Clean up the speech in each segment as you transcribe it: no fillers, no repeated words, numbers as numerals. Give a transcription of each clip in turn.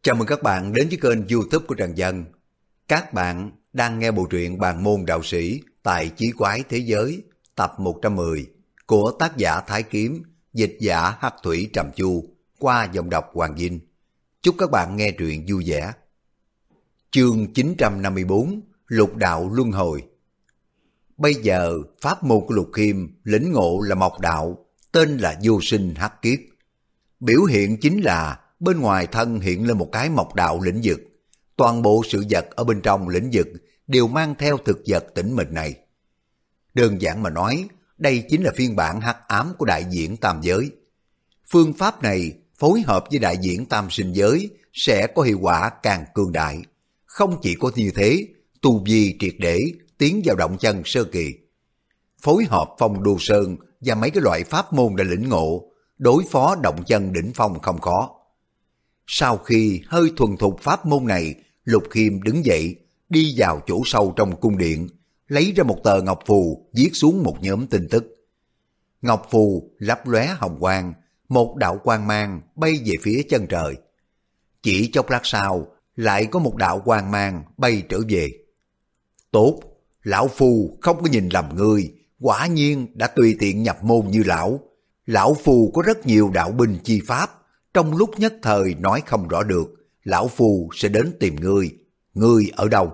Chào mừng các bạn đến với kênh YouTube của Trần Dân. Các bạn đang nghe bộ truyện Bàn môn đạo sĩ tại Chí Quái Thế Giới tập 110 của tác giả Thái Kiếm, dịch giả Hắc Thủy Trầm Chu qua giọng đọc Hoàng Vinh. Chúc các bạn nghe truyện vui vẻ. Chương 954 Lục đạo luân hồi. Bây giờ pháp môn của Lục Khiêm lĩnh ngộ là mộc đạo, tên là vô sinh hắc kiếp. Biểu hiện chính là bên ngoài thân hiện lên một cái mộc đạo lĩnh vực. Toàn bộ sự vật ở bên trong lĩnh vực đều mang theo thực vật tĩnh mịch này. Đơn giản mà nói, đây chính là phiên bản hắc ám của đại diễn tam giới. Phương pháp này phối hợp với đại diễn tam sinh giới sẽ có hiệu quả càng cường đại. Không chỉ có như thế, tu vi triệt để tiến vào động chân sơ kỳ. Phối hợp phong đô sơn và mấy cái loại pháp môn đã lĩnh ngộ, đối phó động chân đỉnh phong không khó. Sau khi hơi thuần thục pháp môn này, Lục Khiêm đứng dậy, đi vào chỗ sâu trong cung điện, lấy ra một tờ ngọc phù viết xuống một nhóm tin tức. Ngọc phù lấp lóe hồng quang, một đạo quang mang bay về phía chân trời. Chỉ chốc lát sau, lại có một đạo quang mang bay trở về. Tốt, lão phu không có nhìn lầm ngươi, quả nhiên đã tùy tiện nhập môn như lão. Lão phu có rất nhiều đạo binh chi pháp, trong lúc nhất thời nói không rõ được, lão phu sẽ đến tìm ngươi. Ngươi ở đâu?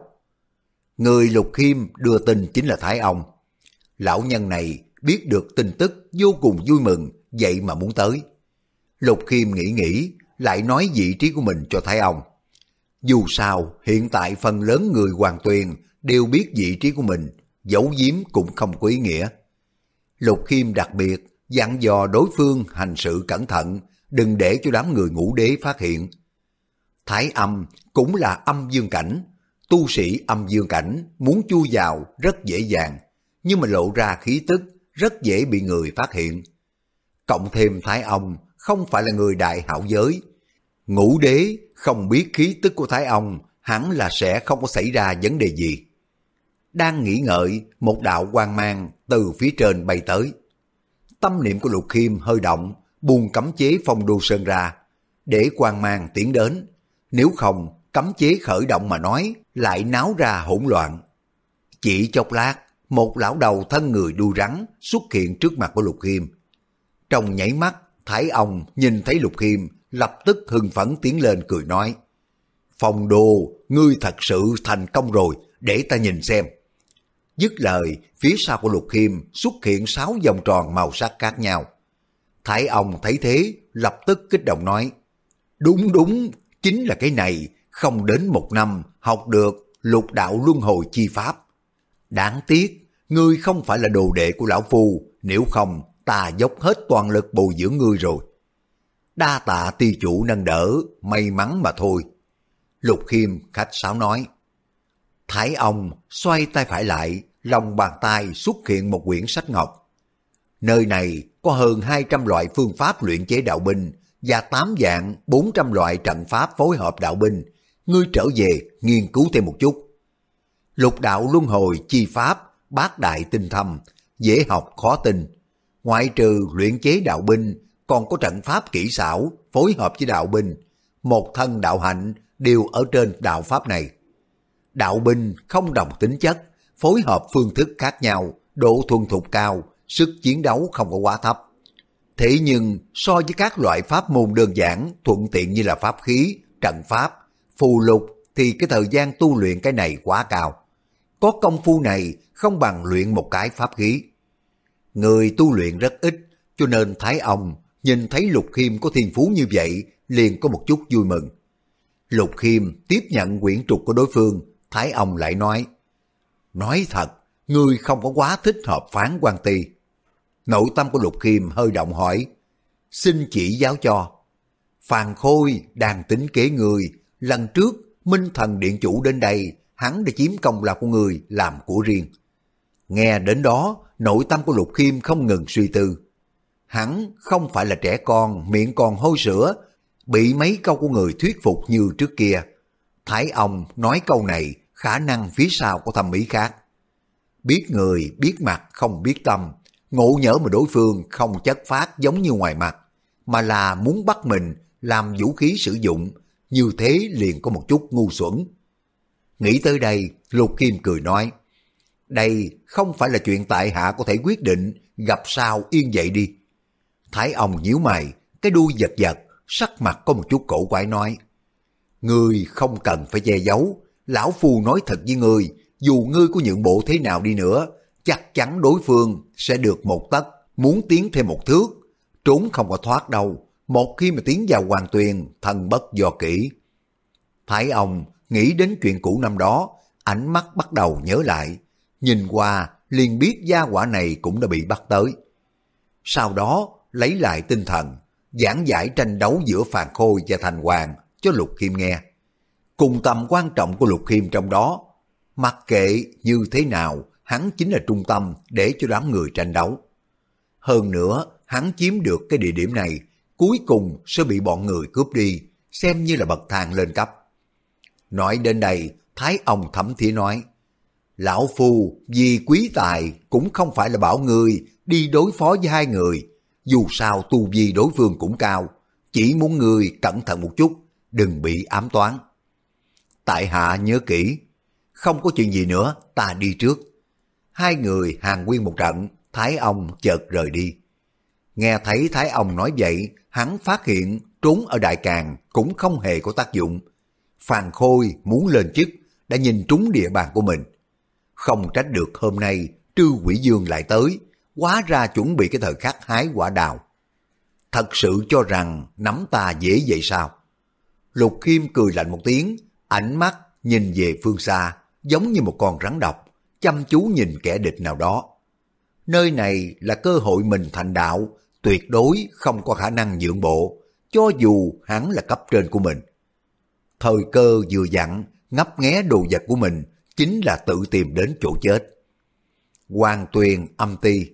Người Lục Khiêm đưa tin chính là Thái Ông. Lão nhân này biết được tin tức vô cùng vui mừng, vậy mà muốn tới. Lục Khiêm nghĩ, lại nói vị trí của mình cho Thái Ông. Dù sao, hiện tại phần lớn người Hoàng Tuyền đều biết vị trí của mình, giấu giếm cũng không có ý nghĩa. Lục Khiêm đặc biệt dặn dò đối phương hành sự cẩn thận, đừng để cho đám người Ngũ Đế phát hiện. Thái âm cũng là âm dương cảnh, tu sĩ âm dương cảnh muốn chui vào rất dễ dàng, nhưng mà lộ ra khí tức rất dễ bị người phát hiện. Cộng thêm Thái ông không phải là người đại hảo giới, Ngũ Đế không biết khí tức của Thái ông hẳn là sẽ không có xảy ra vấn đề gì. Đang nghĩ ngợi, một đạo quang mang từ phía trên bay tới. Tâm niệm của Lục Khiêm hơi động, buông cấm chế phong đô sơn ra, để quang mang tiến đến. Nếu không, cấm chế khởi động mà nói, lại náo ra hỗn loạn. Chỉ chốc lát, một lão đầu thân người đuôi rắn xuất hiện trước mặt của Lục Khiêm. Trong nháy mắt, Thái ông nhìn thấy Lục Khiêm, lập tức hưng phấn tiến lên cười nói: Phong đô, ngươi thật sự thành công rồi, để ta nhìn xem. Dứt lời, phía sau của Lục Khiêm xuất hiện 6 vòng tròn màu sắc khác nhau. Thái ông thấy thế, lập tức kích động nói: Đúng, chính là cái này, không đến 1 năm học được lục đạo luân hồi chi pháp. Đáng tiếc, ngươi không phải là đồ đệ của lão phu, nếu không ta dốc hết toàn lực bồi dưỡng ngươi rồi. Đa tạ ty chủ nâng đỡ, may mắn mà thôi. Lục Khiêm khách sáo nói. Thái ông xoay tay phải lại, lòng bàn tay xuất hiện một quyển sách ngọc. Nơi này có hơn 200 loại phương pháp luyện chế đạo binh và 8 dạng 400 loại trận pháp phối hợp đạo binh. Ngươi trở về nghiên cứu thêm một chút. Lục đạo luân hồi chi pháp, bát đại tinh thâm, dễ học khó tin. Ngoại trừ luyện chế đạo binh, còn có trận pháp kỹ xảo phối hợp với đạo binh. Một thân đạo hạnh đều ở trên đạo pháp này. Đạo binh không đồng tính chất, phối hợp phương thức khác nhau, độ thuần thục cao, sức chiến đấu không có quá thấp. Thế nhưng so với các loại pháp môn đơn giản, thuận tiện như là pháp khí, trận pháp, phù lục thì cái thời gian tu luyện cái này quá cao. Có công phu này không bằng luyện một cái pháp khí. Người tu luyện rất ít, cho nên Thái ông nhìn thấy Lục Khiêm có thiên phú như vậy, liền có một chút vui mừng. Lục Khiêm tiếp nhận quyển trục của đối phương, Thái ông lại nói thật, ngươi không có quá thích hợp Phán Quan Ty. Nội tâm của Lục Khiêm hơi động hỏi, xin chỉ giáo cho. Phàn Khôi đang tính kế người, lần trước Minh Thần Điện Chủ đến đây, hắn đã chiếm công lao của người làm của riêng. Nghe đến đó, nội tâm của Lục Khiêm không ngừng suy tư. Hắn không phải là trẻ con, miệng còn hôi sữa, bị mấy câu của người thuyết phục như trước kia. Thái ông nói câu này, khả năng phía sau có thâm ý khác. Biết người, biết mặt, không biết tâm. Ngộ nhỡ mà đối phương không chất phác giống như ngoài mặt, mà là muốn bắt mình làm vũ khí sử dụng, như thế liền có một chút ngu xuẩn. Nghĩ tới đây, Lục Khiêm cười nói, đây không phải là chuyện tại hạ có thể quyết định, gặp sao yên vậy đi. Thái ông nhíu mày, cái đuôi giật giật, sắc mặt có một chút cổ quái nói, ngươi không cần phải che giấu, lão phu nói thật với ngươi, dù ngươi có nhượng bộ thế nào đi nữa, chắc chắn đối phương sẽ được một tấc, muốn tiến thêm một thước, trốn không có thoát đâu, một khi mà tiến vào hoàng tuyền, thân bất do kỹ. Thái ông nghĩ đến chuyện cũ năm đó, ánh mắt bắt đầu nhớ lại, nhìn qua liền biết gia hỏa này cũng đã bị bắt tới. Sau đó lấy lại tinh thần, giảng giải tranh đấu giữa Phàn Khôi và Thành Hoàng cho Lục Khiêm nghe. Cùng tầm quan trọng của Lục Khiêm trong đó, mặc kệ như thế nào, hắn chính là trung tâm để cho đám người tranh đấu. Hơn nữa, hắn chiếm được cái địa điểm này, cuối cùng sẽ bị bọn người cướp đi, xem như là bậc thang lên cấp. Nói đến đây, Thái ông thẩm thía nói, lão phu vì quý tài cũng không phải là bảo ngươi đi đối phó với hai người, dù sao tu vi đối phương cũng cao, chỉ muốn ngươi cẩn thận một chút, đừng bị ám toán. Tại hạ nhớ kỹ, không có chuyện gì nữa, ta đi trước. Hai người hàn huyên một trận, Thái ông chợt rời đi. Nghe thấy Thái ông nói vậy, hắn phát hiện trốn ở Đại Càn cũng không hề có tác dụng. Phàn Khôi muốn lên chức, đã nhìn trúng địa bàn của mình. Không trách được hôm nay Trư Quỷ Dương lại tới, hóa ra chuẩn bị cái thời khắc hái quả đào. Thật sự cho rằng nắm ta dễ vậy sao? Lục Khiêm cười lạnh một tiếng, ánh mắt nhìn về phương xa, giống như một con rắn độc, chăm chú nhìn kẻ địch nào đó. Nơi này là cơ hội mình thành đạo, tuyệt đối không có khả năng nhượng bộ, cho dù hắn là cấp trên của mình. Thời cơ vừa dặn, ngấp nghé đồ vật của mình, chính là tự tìm đến chỗ chết. Hoàng Tuyền âm ti.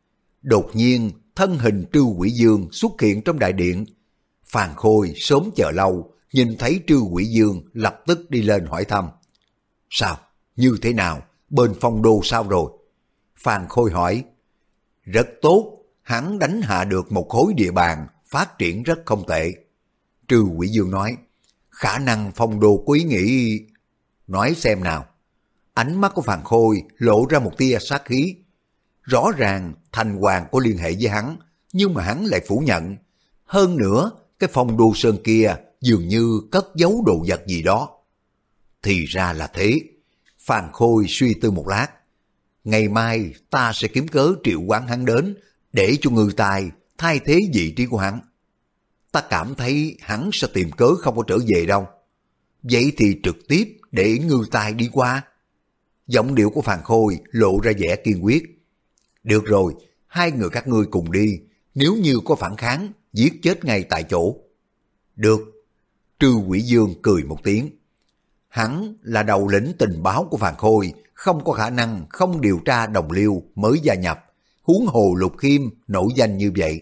Đột nhiên, thân hình Trư Quỷ Dương xuất hiện trong đại điện. Phàn Khôi sớm chờ lâu, nhìn thấy Trư Quỷ Dương lập tức đi lên hỏi thăm. Sao? Như thế nào? Bên Phong Đô sao rồi? Phàn Khôi hỏi. Rất tốt, hắn đánh hạ được một khối địa bàn, phát triển rất không tệ. Trư Quỷ Dương nói. Khả năng Phong Đô có ý nghĩ... Nói xem nào. Ánh mắt của Phàn Khôi lộ ra một tia sát khí. Rõ ràng Thành Hoàng có liên hệ với hắn, nhưng mà hắn lại phủ nhận. Hơn nữa, cái Phong Đô Sơn kia dường như cất giấu đồ vật gì đó. Thì ra là thế. Phàn Khôi suy tư một lát. Ngày mai ta sẽ kiếm cớ triệu hoán hắn đến, để cho Ngư Tài thay thế vị trí của hắn. Ta cảm thấy hắn sẽ tìm cớ không có trở về đâu. Vậy thì trực tiếp để Ngư Tài đi qua. Giọng điệu của Phàn Khôi lộ ra vẻ kiên quyết. Được rồi, hai người các ngươi cùng đi, nếu như có phản kháng, giết chết ngay tại chỗ. Được. Trư Quỷ Dương cười một tiếng. Hắn là đầu lĩnh tình báo của Phàn Khôi, không có khả năng không điều tra đồng liêu mới gia nhập, huống hồ Lục Khiêm nổi danh như vậy.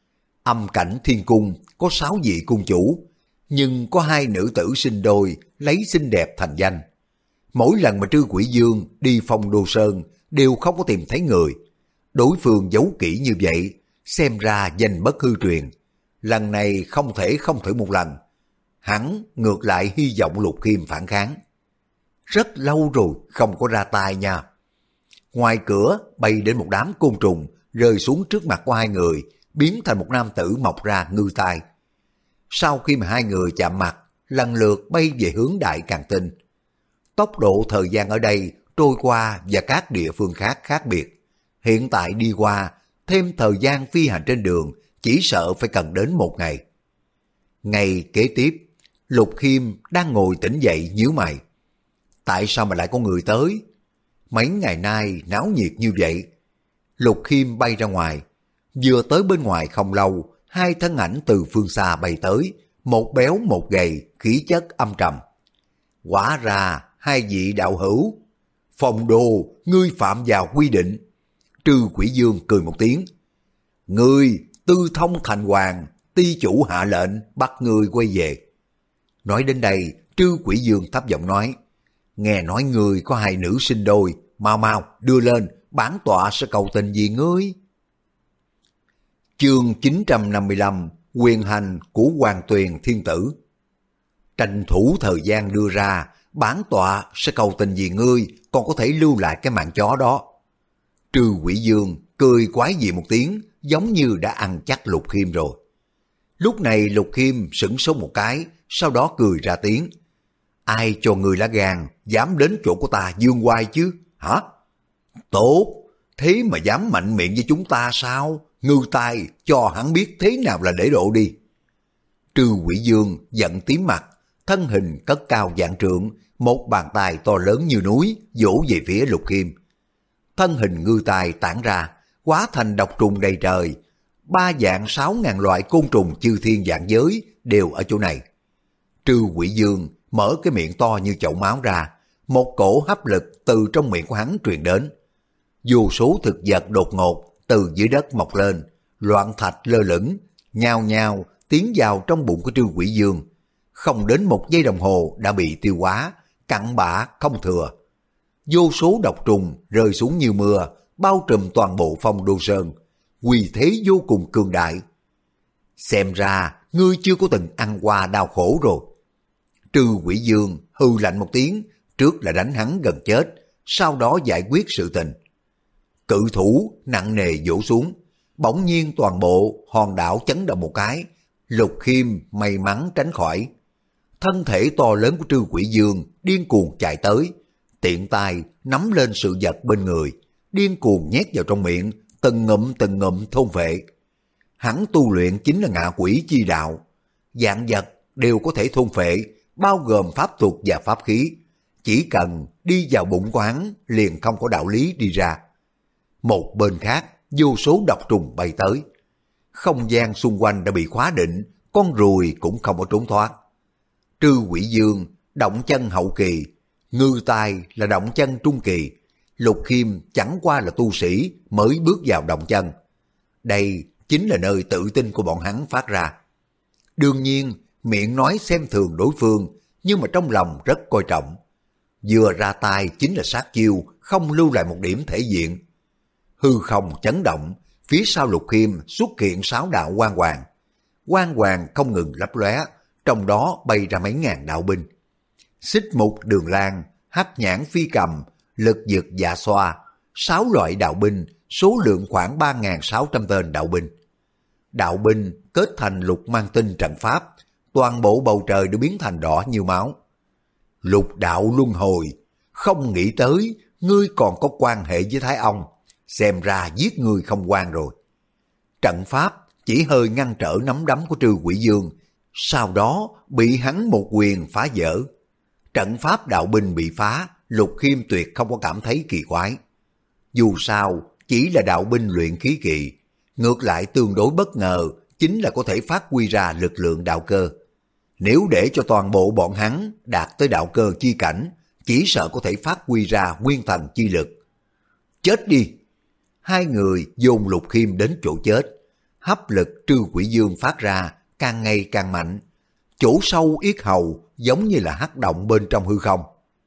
Âm cảnh thiên cung có 6 vị cung chủ, nhưng có 2 nữ tử sinh đôi lấy xinh đẹp thành danh. Mỗi lần mà Trư Quỷ Dương đi Phong Đô Sơn đều không có tìm thấy người. Đối phương giấu kỹ như vậy, xem ra danh bất hư truyền. Lần này không thể không thử một lần. Hắn ngược lại hy vọng Lục Khiêm phản kháng. Rất lâu rồi không có ra tay nha. Ngoài cửa bay đến một đám côn trùng, rơi xuống trước mặt của hai người, biến thành một nam tử mọc ra ngư tai. Sau khi mà hai người chạm mặt, lần lượt bay về hướng Đại Càn Tinh. Tốc độ thời gian ở đây trôi qua và các địa phương khác khác biệt. Hiện tại đi qua, thêm thời gian phi hành trên đường, chỉ sợ phải cần đến 1 ngày. Ngày kế tiếp, Lục Khiêm đang ngồi tỉnh dậy nhíu mày. Tại sao mà lại có người tới? Mấy ngày nay náo nhiệt như vậy. Lục Khiêm bay ra ngoài. Vừa tới bên ngoài không lâu, 2 thân ảnh từ phương xa bay tới, một béo một gầy, khí chất âm trầm. Quả ra 2 vị đạo hữu. Phong Đô, ngươi phạm vào quy định. Trư Quỷ Dương cười một tiếng. Ngươi Tư Thông Thành Hoàng, ty chủ hạ lệnh bắt ngươi quay về. Nói đến đây, Trư Quỷ Dương thấp giọng nói. Nghe nói ngươi có 2 nữ sinh đôi, mau mau đưa lên, bản tọa sẽ cầu tình vì ngươi. Chương 955, quyền hành của Hoàng Tuyền Thiên Tử. tranh thủ thời gian đưa ra, bản tọa sẽ cầu tình vì ngươi, còn có thể lưu lại cái mạng chó đó. Trư Quỷ Dương cười quái dị một tiếng, giống như đã ăn chắc Lục Khiêm rồi. Lúc này Lục Khiêm sửng sốt một cái, sau đó cười ra tiếng. Ai cho người lá gan, dám đến chỗ của ta dương oai chứ, hả? Tốt, thế mà dám mạnh miệng với chúng ta sao? Ngư tai, cho hắn biết thế nào là để độ đi. Trư Quỷ Dương giận tím mặt, thân hình cất cao vạn trượng, một bàn tay to lớn như núi vỗ về phía Lục Khiêm. Thân hình ngư tai tản ra, hóa thành độc trùng đầy trời. 3.600.000 loại côn trùng chư thiên vạn giới đều ở chỗ này. Trư Quỷ Dương mở cái miệng to như chậu máu ra, một cổ hấp lực từ trong miệng của hắn truyền đến. Vô số thực vật đột ngột từ dưới đất mọc lên, loạn thạch lơ lửng, nhao nhao tiến vào trong bụng của Trư Quỷ Dương. Không đến 1 giây đồng hồ đã bị tiêu hóa, cặn bã không thừa. Vô số độc trùng rơi xuống như mưa, bao trùm toàn bộ Phong Đô Sơn, uy thế vô cùng cường đại. Xem ra ngươi chưa có từng ăn qua đau khổ rồi. Trư Quỷ Dương hừ lạnh một tiếng, trước là đánh hắn gần chết, sau đó giải quyết sự tình. Cự thủ nặng nề vỗ xuống, bỗng nhiên toàn bộ hòn đảo chấn động một cái. Lục Khiêm may mắn tránh khỏi. Thân thể to lớn của Trư Quỷ Dương điên cuồng chạy tới, tiện tay nắm lên sự vật bên người, điên cuồng nhét vào trong miệng, từng ngụm thôn phệ. Hắn tu luyện chính là ngạ quỷ chi đạo, vạn vật đều có thể thôn phệ, bao gồm pháp thuật và pháp khí. Chỉ cần đi vào bụng của hắn liền không có đạo lý đi ra. Một bên khác, vô số độc trùng bay tới. Không gian xung quanh đã bị khóa định, con ruồi cũng không có trốn thoát. Trư Quỷ Dương động chân hậu kỳ, ngư tai là động chân trung kỳ. Lục Khiêm chẳng qua là tu sĩ mới bước vào động chân. Đây chính là nơi tự tin của bọn hắn phát ra. Đương nhiên, miệng nói xem thường đối phương, nhưng mà trong lòng rất coi trọng. Vừa ra tay chính là sát chiêu, không lưu lại một điểm thể diện. Hư không chấn động, phía sau Lục Khiêm xuất hiện 6 đạo quang hoàng. Quang hoàng không ngừng lấp lóe, trong đó bay ra mấy ngàn đạo binh. Xích mục đường lan, hắc nhãn phi cầm, lực dược dạ xoa, 6 loại đạo binh, số lượng khoảng 3.600 tên đạo binh. Đạo binh kết thành lục mang tinh trận pháp, toàn bộ bầu trời đều biến thành đỏ như máu. Lục đạo luân hồi, không nghĩ tới ngươi còn có quan hệ với Thái Ông, xem ra giết ngươi không quan rồi. Trận pháp chỉ hơi ngăn trở nắm đấm của Trư Quỷ Dương, sau đó bị hắn một quyền phá vỡ. Trận pháp đạo binh bị phá, Lục Khiêm tuyệt không có cảm thấy kỳ quái. Dù sao, chỉ là đạo binh luyện khí kỳ, ngược lại tương đối bất ngờ chính là có thể phát huy ra lực lượng đạo cơ. Nếu để cho toàn bộ bọn hắn đạt tới đạo cơ chi cảnh, chỉ sợ có thể phát huy ra nguyên thần chi lực. Chết đi! Hai người dồn Lục Khiêm đến chỗ chết. Hấp lực Trư Quỷ Dương phát ra càng ngày càng mạnh. Chỗ sâu yết hầu giống như là hắc động bên trong hư không.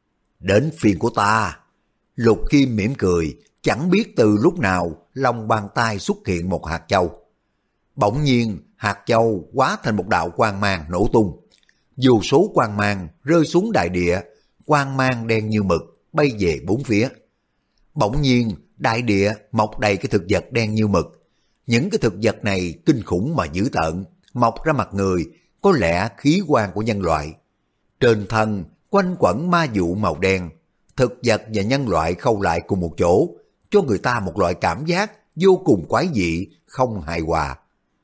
Đến phiên của ta! Lục Khiêm mỉm cười, chẳng biết từ lúc nào lòng bàn tay xuất hiện một hạt châu. Bỗng nhiên hạt châu hóa thành một đạo quang mang nổ tung. Vô số quang mang rơi xuống đại địa, quang mang đen như mực bay về bốn phía. Bỗng nhiên đại địa mọc đầy cái thực vật đen như mực. Những cái thực vật này kinh khủng mà dữ tợn, mọc ra mặt người, có lẽ khí quan của nhân loại. Trên thân quanh quẩn ma vụ màu đen, thực vật và nhân loại khâu lại cùng một chỗ, cho người ta một loại cảm giác vô cùng quái dị, không hài hòa.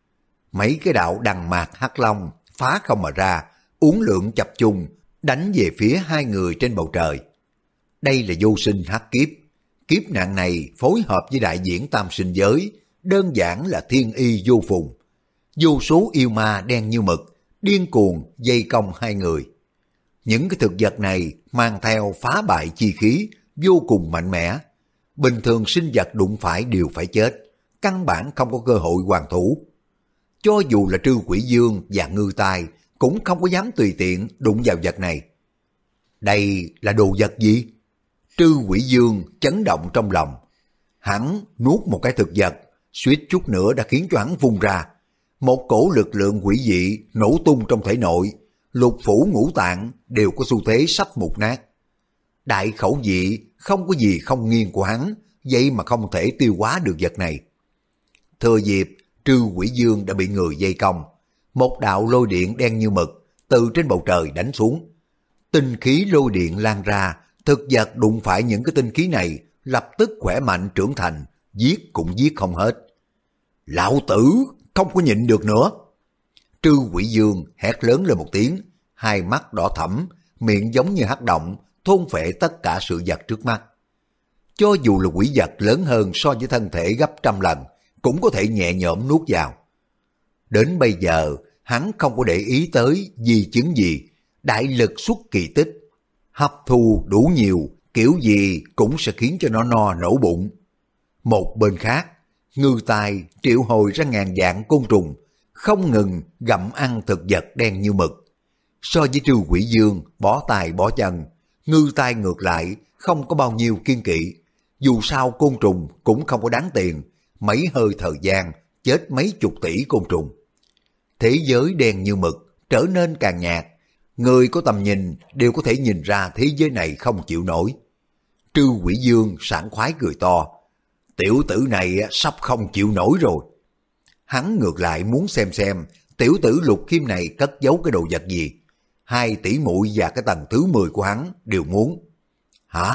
Mấy cái đạo đằng mạc hắc long phá không mà ra, uốn lượn chập chung, đánh về phía hai người trên bầu trời. Đây là vô sinh hắc kiếp. Kiếp nạn này phối hợp với đại diễn tam sinh giới, đơn giản là thiên y vô phùng. Vô số yêu ma đen như mực, điên cuồng dây công hai người. Những cái thực vật này mang theo phá bại chi khí, vô cùng mạnh mẽ. Bình thường sinh vật đụng phải đều phải chết, căn bản không có cơ hội hoàn thủ. Cho dù là Trư Quỷ Dương và Ngư Tai cũng không có dám tùy tiện đụng vào vật này. Đây là đồ vật gì? Trư Quỷ Dương chấn động trong lòng. Hắn nuốt một cái thực vật, suýt chút nữa đã khiến cho hắn vung ra. Một cổ lực lượng quỷ dị nổ tung trong thể nội, lục phủ ngũ tạng đều có xu thế sắp mục nát. Đại khẩu vị không có gì không nghiêng của hắn, vậy mà không thể tiêu hóa được vật này. Thừa dịp Trư Quỷ Dương đã bị người vây công, một đạo lôi điện đen như mực từ trên bầu trời đánh xuống. Tinh khí lôi điện lan ra, thực vật đụng phải những cái tinh khí này lập tức khỏe mạnh trưởng thành, giết cũng giết không hết. Lão tử không có nhịn được nữa. Trư Quỷ Dương hét lớn lên một tiếng, hai mắt đỏ thẫm, miệng giống như hắc động, thôn phệ tất cả sự vật trước mắt. Cho dù là quỷ vật lớn hơn so với thân thể gấp trăm lần, cũng có thể nhẹ nhõm nuốt vào. Đến bây giờ, hắn không có để ý tới di chứng gì, đại lực xuất kỳ tích. Hấp thu đủ nhiều, kiểu gì cũng sẽ khiến cho nó no nổ bụng. Một bên khác, ngư tài triệu hồi ra ngàn vạn côn trùng, không ngừng gặm ăn thực vật đen như mực. So với Trư Quỷ Dương bỏ tay bỏ chân, ngư tài ngược lại không có bao nhiêu kiên kỵ. Dù sao côn trùng cũng không có đáng tiền, mấy hơi thời gian chết mấy chục tỷ côn trùng. Thế giới đen như mực trở nên càng nhạt, người có tầm nhìn đều có thể nhìn ra thế giới này không chịu nổi. Trư Quỷ Dương sảng khoái cười to, tiểu tử này sắp không chịu nổi rồi. Hắn ngược lại muốn xem tiểu tử Lục Khiêm này cất giấu cái đồ vật gì. 2 tỷ muội và cái tầng thứ 10 của hắn đều muốn. Hả?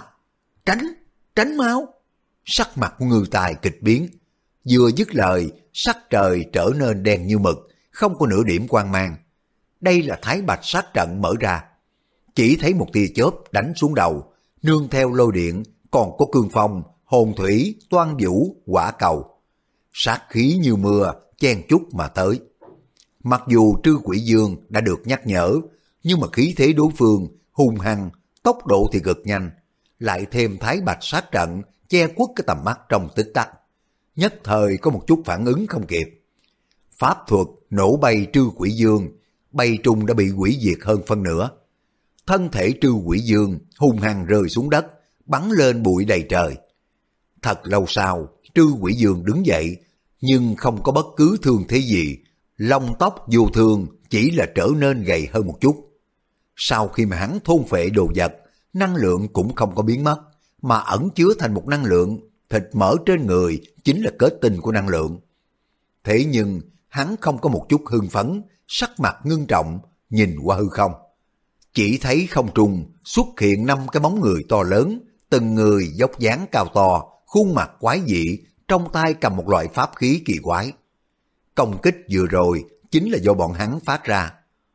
Tránh mau! Sắc mặt của ngư tài kịch biến. Vừa dứt lời, sắc trời trở nên đen như mực, không có nửa điểm quang mang. Đây là Thái Bạch sát trận mở ra. Chỉ thấy một tia chớp đánh xuống đầu, nương theo lôi điện, còn có cương phong, hồn thủy, toan vũ, quả cầu. Sát khí như mưa, chen chúc mà tới. Mặc dù Trư Quỷ Dương đã được nhắc nhở, nhưng mà khí thế đối phương hung hăng, tốc độ thì cực nhanh, lại thêm Thái Bạch sát trận che khuất cái tầm mắt trong tích tắc. Nhất thời có một chút phản ứng không kịp. Pháp thuật nổ bay Trư Quỷ Dương, bay trùng đã bị hủy diệt hơn phân nửa. Thân thể Trư Quỷ Dương hung hăng rơi xuống đất, bắn lên bụi đầy trời. Thật lâu sau, Trư Quỷ Dương đứng dậy, nhưng không có bất cứ thương thế gì. Lông tóc vô thương, chỉ là trở nên gầy hơn một chút. Sau khi mà hắn thôn phệ đồ vật, năng lượng cũng không có biến mất, mà ẩn chứa thành một năng lượng. Thịt mỡ trên người chính là kết tinh của năng lượng. Thế nhưng hắn không có một chút hưng phấn, sắc mặt ngưng trọng, nhìn qua hư không. Chỉ thấy không trung xuất hiện 5 cái bóng người to lớn, từng người dốc dáng cao to, khuôn mặt quái dị, trong tay cầm một loại pháp khí kỳ quái. Công kích vừa rồi chính là do bọn hắn phát ra.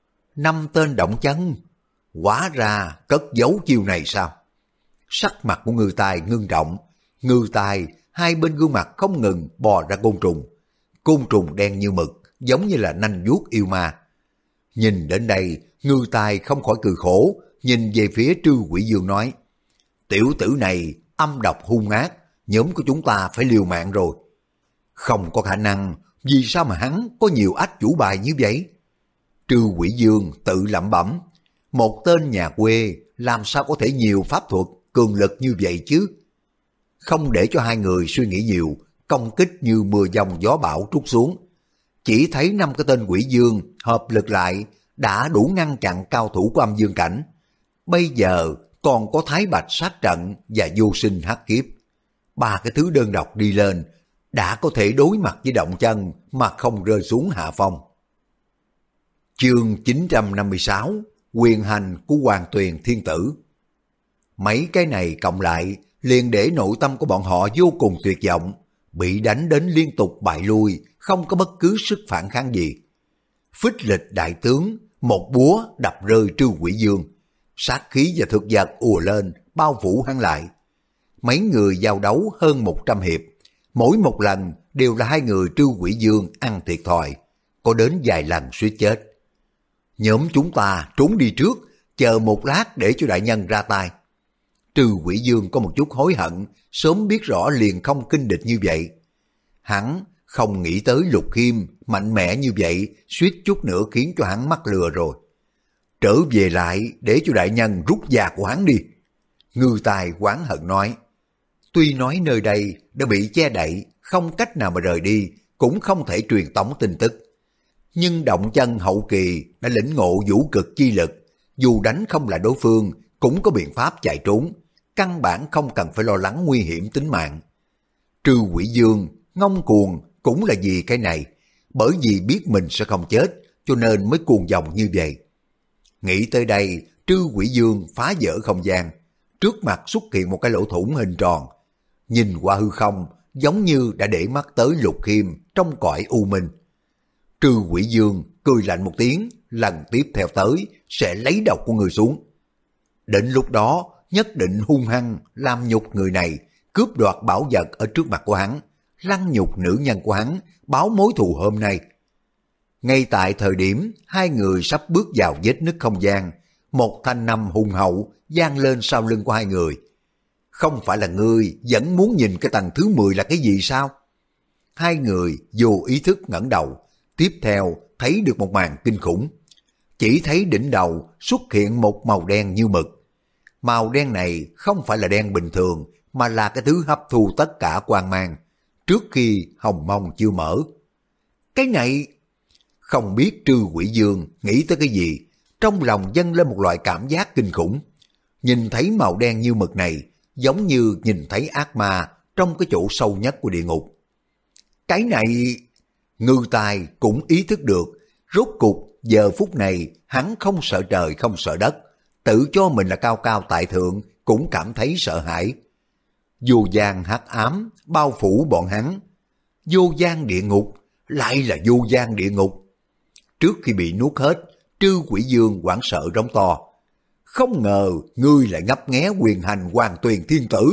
5 tên động chân, hóa ra cất giấu chiêu này sao? Sắc mặt của ngư tài ngưng trọng, ngư tài hai bên gương mặt không ngừng bò ra côn trùng đen như mực, giống như là nanh vuốt yêu ma. Nhìn đến đây, ngư tài không khỏi cười khổ, nhìn về phía Trư Quỷ Dương nói, tiểu tử này âm độc hung ác, nhóm của chúng ta phải liều mạng rồi. Không có khả năng, vì sao mà hắn có nhiều ách chủ bài như vậy? Trư Quỷ Dương tự lẩm bẩm, một tên nhà quê làm sao có thể nhiều pháp thuật cường lực như vậy chứ? Không để cho hai người suy nghĩ nhiều, công kích như mưa dòng gió bão trút xuống. Chỉ thấy 5 cái tên quỷ dương hợp lực lại đã đủ ngăn chặn cao thủ của âm dương cảnh. Bây giờ còn có Thái Bạch sát trận và vô sinh hắc kiếp. 3 cái thứ đơn độc đi lên đã có thể đối mặt với động chân mà không rơi xuống hạ phong. Chương 956, quyền hành của Hoàng Tuyền Thiên Tử. Mấy cái này cộng lại liền để nội tâm của bọn họ vô cùng tuyệt vọng, bị đánh đến liên tục bại lui, không có bất cứ sức phản kháng gì. Phích Lịch đại tướng một búa đập rơi Trư Quỷ Dương, sát khí và thực vật ùa lên bao phủ hắn lại. Mấy người giao đấu hơn 100 hiệp, mỗi một lần đều là hai người Trư Quỷ Dương ăn thiệt thòi, có đến vài lần suýt chết. Nhóm chúng ta trốn đi trước, chờ một lát để cho đại nhân ra tay. Trư Quỷ Dương có một chút hối hận, sớm biết rõ liền không kinh địch như vậy. Hắn không nghĩ tới Lục Khiêm mạnh mẽ như vậy, suýt chút nữa khiến cho hắn mắc lừa rồi. Trở về lại để cho đại nhân rút da của hắn đi. Ngư tài oán hận nói. Tuy nói nơi đây đã bị che đậy, không cách nào mà rời đi, cũng không thể truyền tống tin tức. nhưng động chân hậu kỳ đã lĩnh ngộ vũ cực chi lực, dù đánh không lại đối phương cũng có biện pháp chạy trốn, căn bản không cần phải lo lắng nguy hiểm tính mạng. Trư Quỷ Dương ngông cuồng cũng là vì cái này, bởi vì biết mình sẽ không chết cho nên mới cuồng vọng như vậy. Nghĩ tới đây, Trư Quỷ Dương phá vỡ không gian, trước mặt xuất hiện một cái lỗ thủng hình tròn, nhìn qua hư không giống như đã để mắt tới Lục Khiêm trong cõi u minh. Trư Quỷ Dương cười lạnh một tiếng, lần tiếp theo tới sẽ lấy đầu của người xuống. Đến lúc đó nhất định hung hăng làm nhục người này, cướp đoạt bảo vật ở trước mặt của hắn, lăng nhục nữ nhân của hắn, báo mối thù hôm nay. Ngay tại thời điểm hai người sắp bước vào vết nứt không gian, một thanh âm hùng hậu vang lên sau lưng của hai người. Không phải là ngươi vẫn muốn nhìn cái tầng thứ 10 là cái gì sao? Hai người vô ý thức ngẩng đầu, tiếp theo thấy được một màn kinh khủng. Chỉ thấy đỉnh đầu xuất hiện một màu đen như mực. Màu đen này không phải là đen bình thường, mà là cái thứ hấp thu tất cả quang mang, trước khi hồng mông chưa mở. Cái này... Không biết Trư Quỷ Dương nghĩ tới cái gì, trong lòng dâng lên một loại cảm giác kinh khủng. Nhìn thấy màu đen như mực này, giống như nhìn thấy ác ma trong cái chỗ sâu nhất của địa ngục. Cái này... Ngư Tài cũng ý thức được, rốt cục giờ phút này hắn không sợ trời không sợ đất, tự cho mình là cao cao tại thượng cũng cảm thấy sợ hãi. Vô gian hắc ám bao phủ bọn hắn. Vô gian địa ngục, lại là vô gian địa ngục. Trước khi bị nuốt hết, Trư Quỷ Dương hoảng sợ rống to. Không ngờ ngươi lại ngấp nghé quyền hành Hoàng Tuyền Thiên Tử.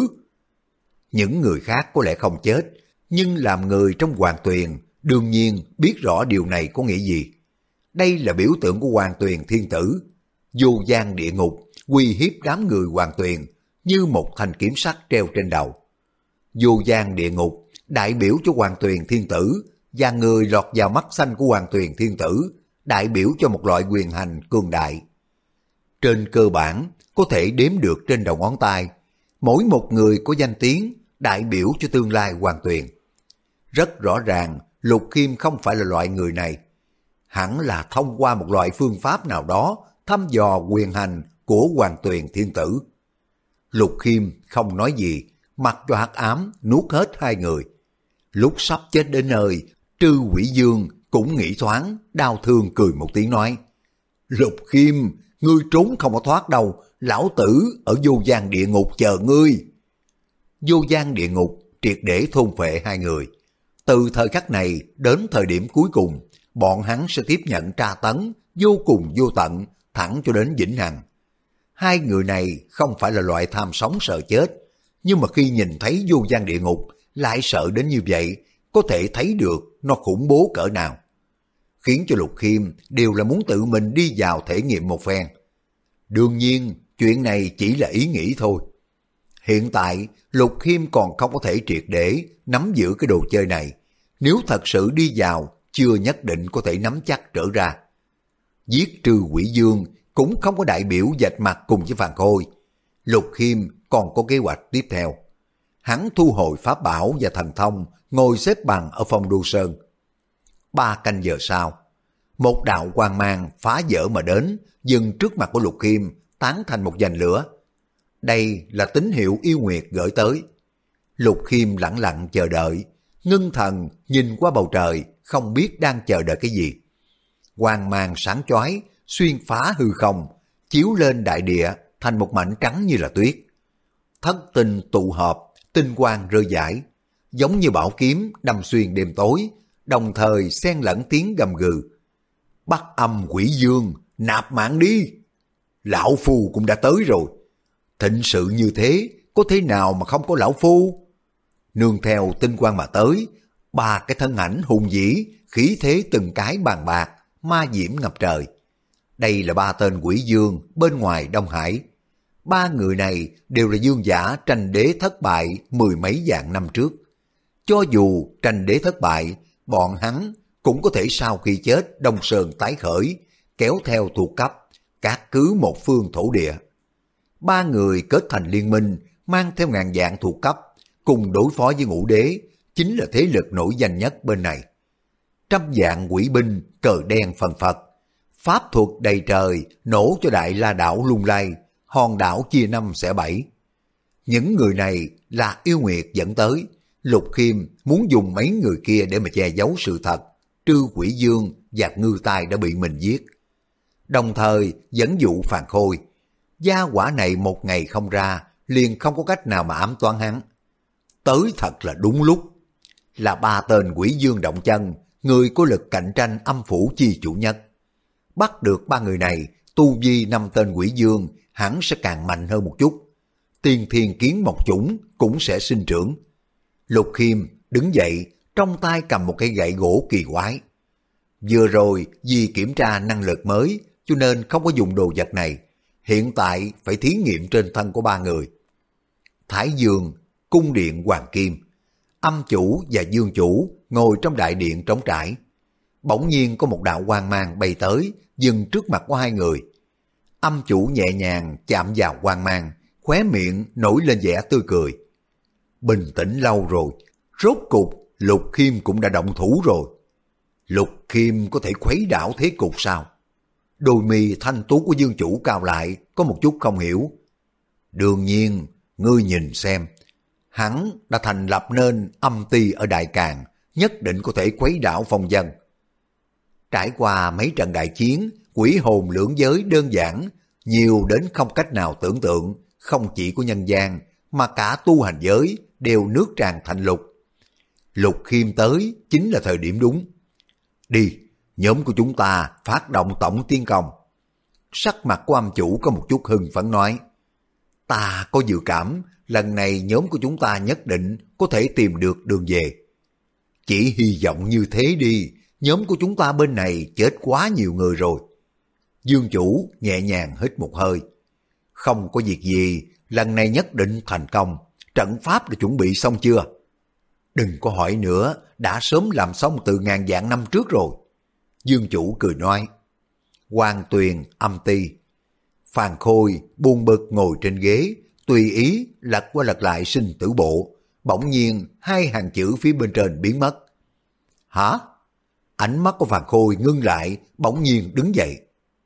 Những người khác có lẽ không chết, nhưng làm người trong Hoàng Tuyền đương nhiên biết rõ điều này có nghĩa gì. Đây là biểu tượng của Hoàng Tuyền Thiên Tử. Vô gian địa ngục uy hiếp đám người Hoàng Tuyền như một thanh kiếm sắt treo trên đầu. Vô gian địa ngục đại biểu cho Hoàng Tuyền Thiên Tử, và người lọt vào mắt xanh của Hoàng Tuyền Thiên Tử đại biểu cho một loại quyền hành cường đại. Trên cơ bản có thể đếm được trên đầu ngón tay, mỗi một người có danh tiếng đại biểu cho tương lai Hoàng Tuyền. Rất rõ ràng Lục Khiêm không phải là loại người này, hẳn là thông qua một loại phương pháp nào đó thăm dò quyền hành của Hoàng Tuyền Thiên Tử. Lục Khiêm không nói gì, mặc cho hắc ám nuốt hết hai người. Lúc sắp chết đến nơi, Trư Quỷ Dương cũng nghĩ thoáng, đau thương cười một tiếng nói: Lục Khiêm, ngươi trốn không có thoát đâu, lão tử ở vô gian địa ngục chờ ngươi. Vô gian địa ngục triệt để thôn phệ hai người. Từ thời khắc này đến thời điểm cuối cùng, bọn hắn sẽ tiếp nhận tra tấn vô cùng vô tận, thẳng cho đến vĩnh hằng. Hai người này không phải là loại tham sống sợ chết, nhưng mà khi nhìn thấy vô gian địa ngục lại sợ đến như vậy, có thể thấy được nó khủng bố cỡ nào. Khiến cho Lục Khiêm đều là muốn tự mình đi vào thể nghiệm một phen. Đương nhiên, chuyện này chỉ là ý nghĩ thôi. Hiện tại, Lục Khiêm còn không có thể triệt để nắm giữ cái đồ chơi này. Nếu thật sự đi vào, chưa nhất định có thể nắm chắc trở ra. Giết Trừ Quỷ Dương cũng không có đại biểu vạch mặt cùng với Phàn Khôi. Lục Khiêm còn có kế hoạch tiếp theo. Hắn thu hồi pháp bảo và thần thông, ngồi xếp bằng ở Phong Đô Sơn. 3 canh giờ sau, một đạo quang mang phá vỡ mà đến, dừng trước mặt của Lục Khiêm, tán thành một vành lửa. Đây là tín hiệu yêu nguyệt gửi tới. Lục Khiêm lặng lặng chờ đợi, ngưng thần nhìn qua bầu trời, không biết đang chờ đợi cái gì. Quang mang sáng chói xuyên phá hư không, chiếu lên đại địa thành một mảnh trắng như là tuyết. Thất tinh tụ hợp, tinh quang rơi rải, giống như bảo kiếm đâm xuyên đêm tối, đồng thời xen lẫn tiếng gầm gừ. Bắc Âm Quỷ Dương, nạp mạng đi! Lão Phu cũng đã tới rồi. Thịnh sự như thế, có thế nào mà không có Lão Phu? Nương theo tinh quang mà tới, 3 cái thân ảnh hùng vĩ, khí thế từng cái bàn bạc, ma diễm ngập trời. Đây là 3 tên quỷ dương bên ngoài Đông Hải. 3 người này đều là dương giả tranh đế thất bại 10 mấy vạn năm trước. Cho dù tranh đế thất bại, bọn hắn cũng có thể sau khi chết Đông Sơn tái khởi, kéo theo thuộc cấp, cát cứ một phương thổ địa. 3 người kết thành liên minh, mang theo ngàn vạn thuộc cấp, cùng đối phó với Ngũ Đế, chính là thế lực nổi danh nhất bên này. trăm vạn quỷ binh, cờ đen phần phật. Pháp thuật đầy trời, nổ cho Đại La đảo lung lay, hòn đảo chia năm xẻ bảy. Những người này là yêu nguyệt dẫn tới. Lục Khiêm muốn dùng mấy người kia để mà che giấu sự thật. Trư Quỷ Dương và Ngư Tai đã bị mình giết. Đồng thời dẫn dụ Phàn Khôi. Gia quả này một ngày không ra, liền không có cách nào mà ám toán hắn. Tới thật là đúng lúc. Là ba tên Quỷ Dương động chân, người có lực cạnh tranh âm phủ chi chủ nhất. Bắt được ba người này, tu vi năm tên Quỷ Dương hẳn sẽ càng mạnh hơn một chút. Tiên thiên kiến mộc chủng cũng sẽ sinh trưởng. Lục Khiêm đứng dậy, trong tay cầm một cái gậy gỗ kỳ quái. Vừa rồi vì kiểm tra năng lực mới, cho nên không có dùng đồ vật này. Hiện tại phải thí nghiệm trên thân của ba người. Thái Dương, cung điện Hoàng Kim. Âm chủ và dương chủ ngồi trong đại điện trống trải. Bỗng nhiên có một đạo quang mang bay tới, dừng trước mặt của hai người. Âm chủ nhẹ nhàng chạm vào quang mang, khóe miệng nổi lên vẻ tươi cười. Bình tĩnh lâu rồi, rốt cục Lục Khiêm cũng đã động thủ rồi. Lục Khiêm có thể khuấy đảo thế cục sao? Đôi mi thanh tú của dương chủ cao lại, có một chút không hiểu. Đương nhiên, ngươi nhìn xem, hắn đã thành lập nên âm ty ở Đại Càn, nhất định có thể khuấy đảo phong dân. Trải qua mấy trận đại chiến, quỷ hồn lưỡng giới đơn giản, nhiều đến không cách nào tưởng tượng, không chỉ của nhân gian, mà cả tu hành giới đều nước tràn thành lục. Lục Khiêm tới chính là thời điểm đúng. Đi, nhóm của chúng ta phát động tổng tiến công. Sắc mặt của âm chủ có một chút hưng phấn nói. Ta có dự cảm, lần này nhóm của chúng ta nhất định có thể tìm được đường về. Chỉ hy vọng như thế đi, nhóm của chúng ta bên này chết quá nhiều người rồi. Dương chủ nhẹ nhàng hít một hơi. Không có việc gì, lần này nhất định thành công. Trận pháp đã chuẩn bị xong chưa? Đừng có hỏi nữa, đã sớm làm xong từ ngàn vạn năm trước rồi. Dương chủ cười nói. Hoàng Tuyền âm ti. Phàn Khôi buồn bực ngồi trên ghế, tùy ý lật qua lật lại sinh tử bộ. Bỗng nhiên hai hàng chữ phía bên trên biến mất. Hả? Ánh mắt của Phàn Khôi ngưng lại, bỗng nhiên đứng dậy.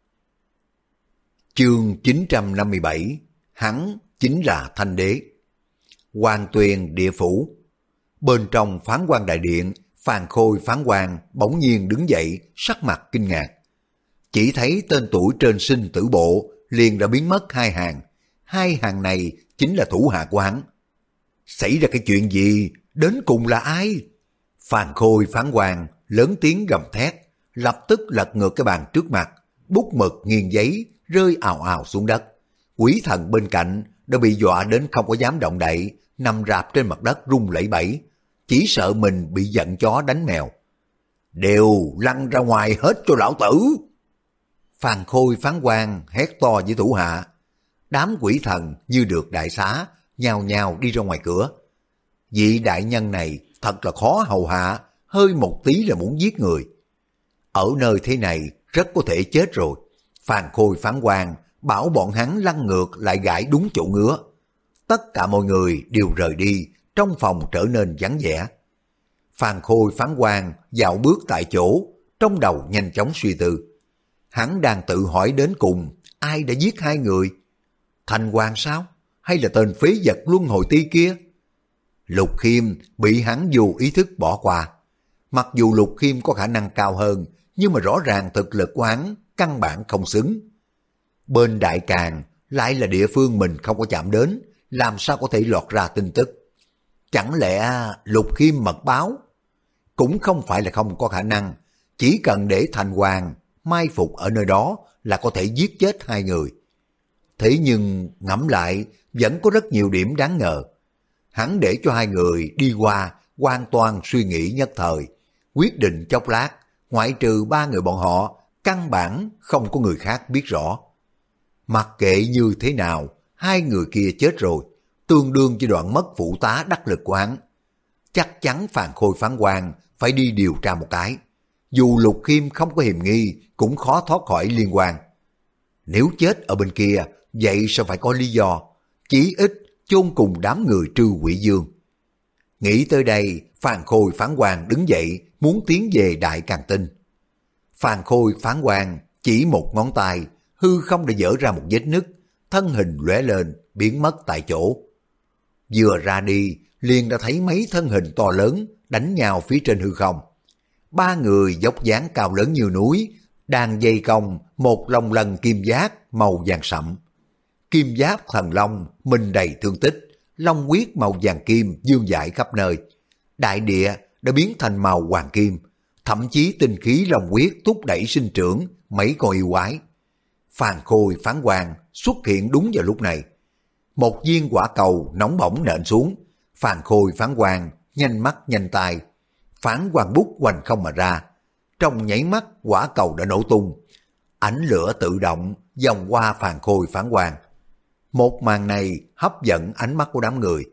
Chương 957, hắn chính là Thanh Đế. Hoàng Tuyền địa phủ. Bên trong Phán quan đại điện, Phàn Khôi phán quan bỗng nhiên đứng dậy, sắc mặt kinh ngạc. Chỉ thấy tên tuổi trên sinh tử bộ liền đã biến mất hai hàng. Hai hàng này chính là thủ hạ của hắn. Xảy ra cái chuyện gì? Đến cùng là ai? Phàn Khôi phán quan lớn tiếng gầm thét, lập tức lật ngược cái bàn trước mặt, bút mực nghiêng giấy rơi ào ào xuống đất. Quỷ thần bên cạnh đã bị dọa đến không có dám động đậy, nằm rạp trên mặt đất run lẩy bẩy, chỉ sợ mình bị giận chó đánh mèo. Đều lăn ra ngoài hết cho lão tử! Phàn Khôi phán quan hét to với thủ hạ. Đám quỷ thần như được đại xá, nhào nhào đi ra ngoài cửa. Vị đại nhân này thật là khó hầu hạ, hơi một tí là muốn giết người. Ở nơi thế này rất có thể chết rồi. Phàn Khôi phán quan bảo bọn hắn lăn ngược lại gãi đúng chỗ ngứa. Tất cả mọi người đều rời đi, trong phòng trở nên vắng vẻ. Phàn Khôi phán quan dạo bước tại chỗ, trong đầu nhanh chóng suy tư. Hắn đang tự hỏi đến cùng ai đã giết hai người. Thanh Hoàng sao? Hay là tên phế vật luân hồi ti kia? Lục Khiêm bị hắn vô ý thức bỏ qua. Mặc dù Lục Khiêm có khả năng cao hơn, nhưng mà rõ ràng thực lực của hắn căn bản không xứng. Bên Đại Càn lại là địa phương mình không có chạm đến, làm sao có thể lọt ra tin tức? Chẳng lẽ Lục Khiêm mật báo? Cũng không phải là không có khả năng, chỉ cần để Thanh Hoàng mai phục ở nơi đó là có thể giết chết hai người. Thế nhưng ngẫm lại vẫn có rất nhiều điểm đáng ngờ. Hắn để cho hai người đi qua hoàn toàn suy nghĩ nhất thời, quyết định chốc lát, ngoại trừ ba người bọn họ, căn bản không có người khác biết rõ. Mặc kệ như thế nào, hai người kia chết rồi, tương đương với đoạn mất phụ tá đắc lực của hắn. Chắc chắn Phàn Khôi phán quan phải đi điều tra một cái. Dù Lục Khiêm không có hiềm nghi, cũng khó thoát khỏi liên quan. Nếu chết ở bên kia, vậy sao phải có lý do, chí ít chôn cùng đám người Trư Quỷ Dương. Nghĩ tới đây, Phan Khôi Phán Quan đứng dậy muốn tiến về Đại Càn Tinh. Phan Khôi Phán Quan chỉ một ngón tay, hư không đã dở ra một vết nứt, thân hình lóe lên, biến mất tại chỗ. Vừa ra đi, liền đã thấy mấy thân hình to lớn đánh nhau phía trên hư không. Ba người dốc dáng cao lớn như núi, đang dây cong một long lân kim giáp màu vàng sậm. Kim giáp thần long minh đầy thương tích, long huyết màu vàng kim dương dại khắp nơi. Đại địa đã biến thành màu hoàng kim, thậm chí tinh khí long huyết thúc đẩy sinh trưởng mấy con yêu quái. Phan Khôi Phán Quan xuất hiện đúng vào lúc này. Một viên quả cầu nóng bỏng nện xuống, Phan Khôi Phán Quan nhanh mắt nhanh tay, phán quan bút hoành không mà ra. Trong nháy mắt quả cầu đã nổ tung, ánh lửa tự động vòng qua Phan Khôi Phán Quan. Một màn này hấp dẫn ánh mắt của đám người.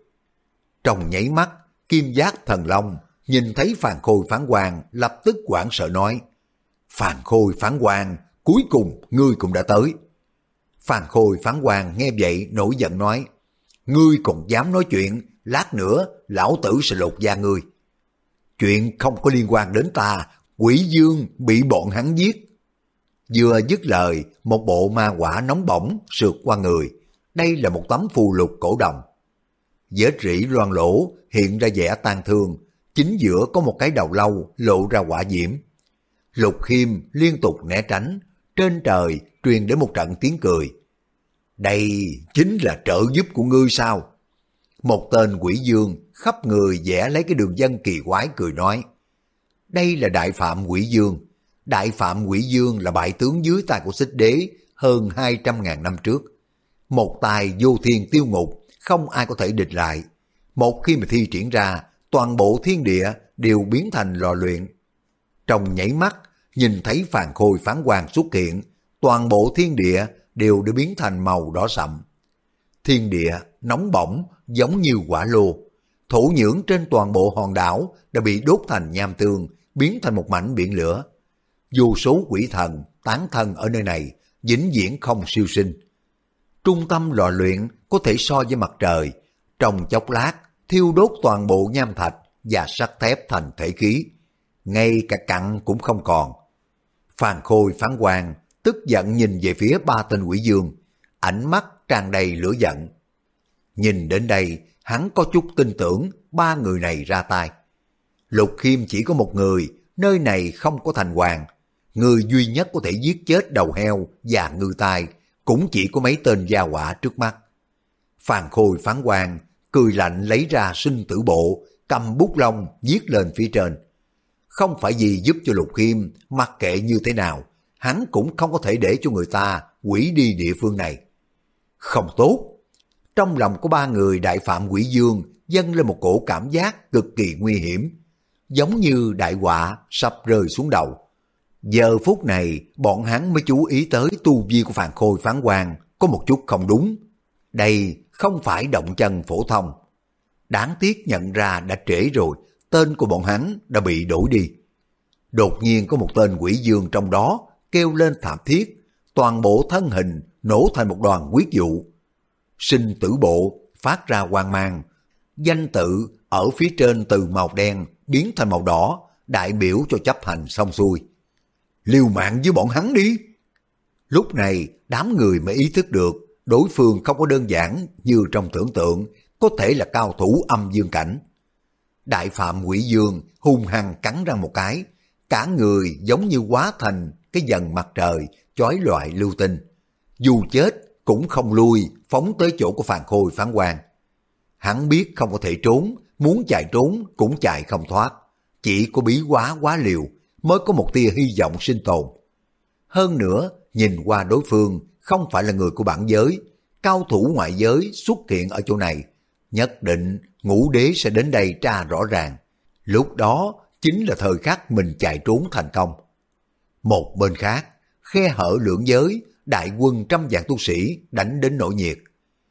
Trong nháy mắt, kim giác thần long nhìn thấy Phan Khôi Phán Quan lập tức hoảng sợ nói: Phan Khôi Phán Quan, cuối cùng ngươi cũng đã tới. Phan Khôi Phán Quan nghe vậy nổi giận nói: Ngươi còn dám nói chuyện, lát nữa lão tử sẽ lột da ngươi. Chuyện không có liên quan đến ta, Quỷ Dương bị bọn hắn giết. Vừa dứt lời, một bộ ma quả nóng bỏng sượt qua người. Đây là một tấm phù lục cổ đồng. Vết rỉ loang lỗ hiện ra vẻ tang thương, chính giữa có một cái đầu lâu lộ ra hỏa diễm. Lục Khiêm liên tục né tránh, trên trời truyền đến một trận tiếng cười. Đây chính là trợ giúp của ngươi sao? Một tên Quỷ Dương khắp người vẽ lấy cái đường vân kỳ quái cười nói: Đây là Đại Phạm Quỷ Dương. Đại Phạm Quỷ Dương là bại tướng dưới tay của Xích Đế hơn 200.000 năm trước. Một tài vô thiên tiêu ngục, không ai có thể địch lại. Một khi mà thi triển ra, toàn bộ thiên địa đều biến thành lò luyện. Trong nháy mắt, nhìn thấy Phan Khôi Phán Quan xuất hiện, toàn bộ thiên địa đều đã biến thành màu đỏ sậm. Thiên địa nóng bỏng giống như hỏa lô. Thổ nhưỡng trên toàn bộ hòn đảo đã bị đốt thành nham tương, biến thành một mảnh biển lửa. Vô số quỷ thần tán thân ở nơi này, vĩnh viễn không siêu sinh. Trung tâm lò luyện có thể so với mặt trời, trong chốc lát thiêu đốt toàn bộ nham thạch và sắt thép thành thể khí, ngay cả cặn cũng không còn. Phan Khôi Phán Quan tức giận nhìn về phía ba tên Quỷ Dương, ánh mắt tràn đầy lửa giận. Nhìn đến đây, hắn có chút tin tưởng ba người này ra tay. Lục Khiêm chỉ có một người, nơi này không có thành hoàng. Người duy nhất có thể giết chết đầu heo và ngư tai cũng chỉ có mấy tên gia hỏa trước mắt. Phan Khôi Phán Quan cười lạnh lấy ra sinh tử bộ, cầm bút lông viết lên phía trên. Không phải vì giúp cho Lục Khiêm, mặc kệ như thế nào, hắn cũng không có thể để cho người ta hủy đi địa phương này. Không tốt. Trong lòng của ba người Đại Phạm Quỷ Dương dâng lên một cổ cảm giác cực kỳ nguy hiểm, giống như đại họa sắp rơi xuống đầu. Giờ phút này, bọn hắn mới chú ý tới tu vi của Phan Khôi Phán Quan có một chút không đúng. Đây không phải động chân phổ thông. Đáng tiếc nhận ra đã trễ rồi, tên của bọn hắn đã bị đổi đi. Đột nhiên có một tên Quỷ Dương trong đó kêu lên thảm thiết, toàn bộ thân hình nổ thành một đoàn huyết vụ. Sinh tử bộ phát ra quang mang, danh tự ở phía trên từ màu đen biến thành màu đỏ, đại biểu cho chấp hành xong xuôi. Liều mạng với bọn hắn đi. Lúc này đám người mới ý thức được đối phương không có đơn giản như trong tưởng tượng, có thể là cao thủ âm dương cảnh. Đại Phạm Quỷ Dương hung hăng cắn răng một cái, cả người giống như hóa thành cái dần mặt trời chói lọi lưu tinh. Dù chết cũng không lui, phóng tới chỗ của Phan Khôi Phán Quan. Hắn biết không có thể trốn, muốn chạy trốn cũng chạy không thoát. Chỉ có bí quá liều mới có một tia hy vọng sinh tồn. Hơn nữa, nhìn qua đối phương không phải là người của bản giới, cao thủ ngoại giới xuất hiện ở chỗ này, nhất định Ngũ Đế sẽ đến đây tra rõ ràng. Lúc đó chính là thời khắc mình chạy trốn thành công. Một bên khác, khe hở lưỡng giới, đại quân trăm vạn tu sĩ đánh đến nổi nhiệt.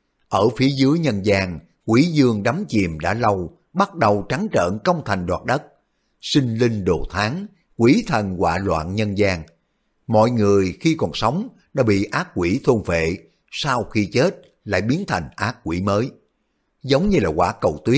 Ở phía dưới nhân gian, Quỷ Dương đắm chìm đã lâu, bắt đầu trắng trợn công thành đoạt đất. Sinh linh đồ tháng, quỷ thần họa loạn nhân gian. Mọi người khi còn sống đã bị ác quỷ thôn phệ, sau khi chết lại biến thành ác quỷ mới. Giống như là quả cầu tuyết,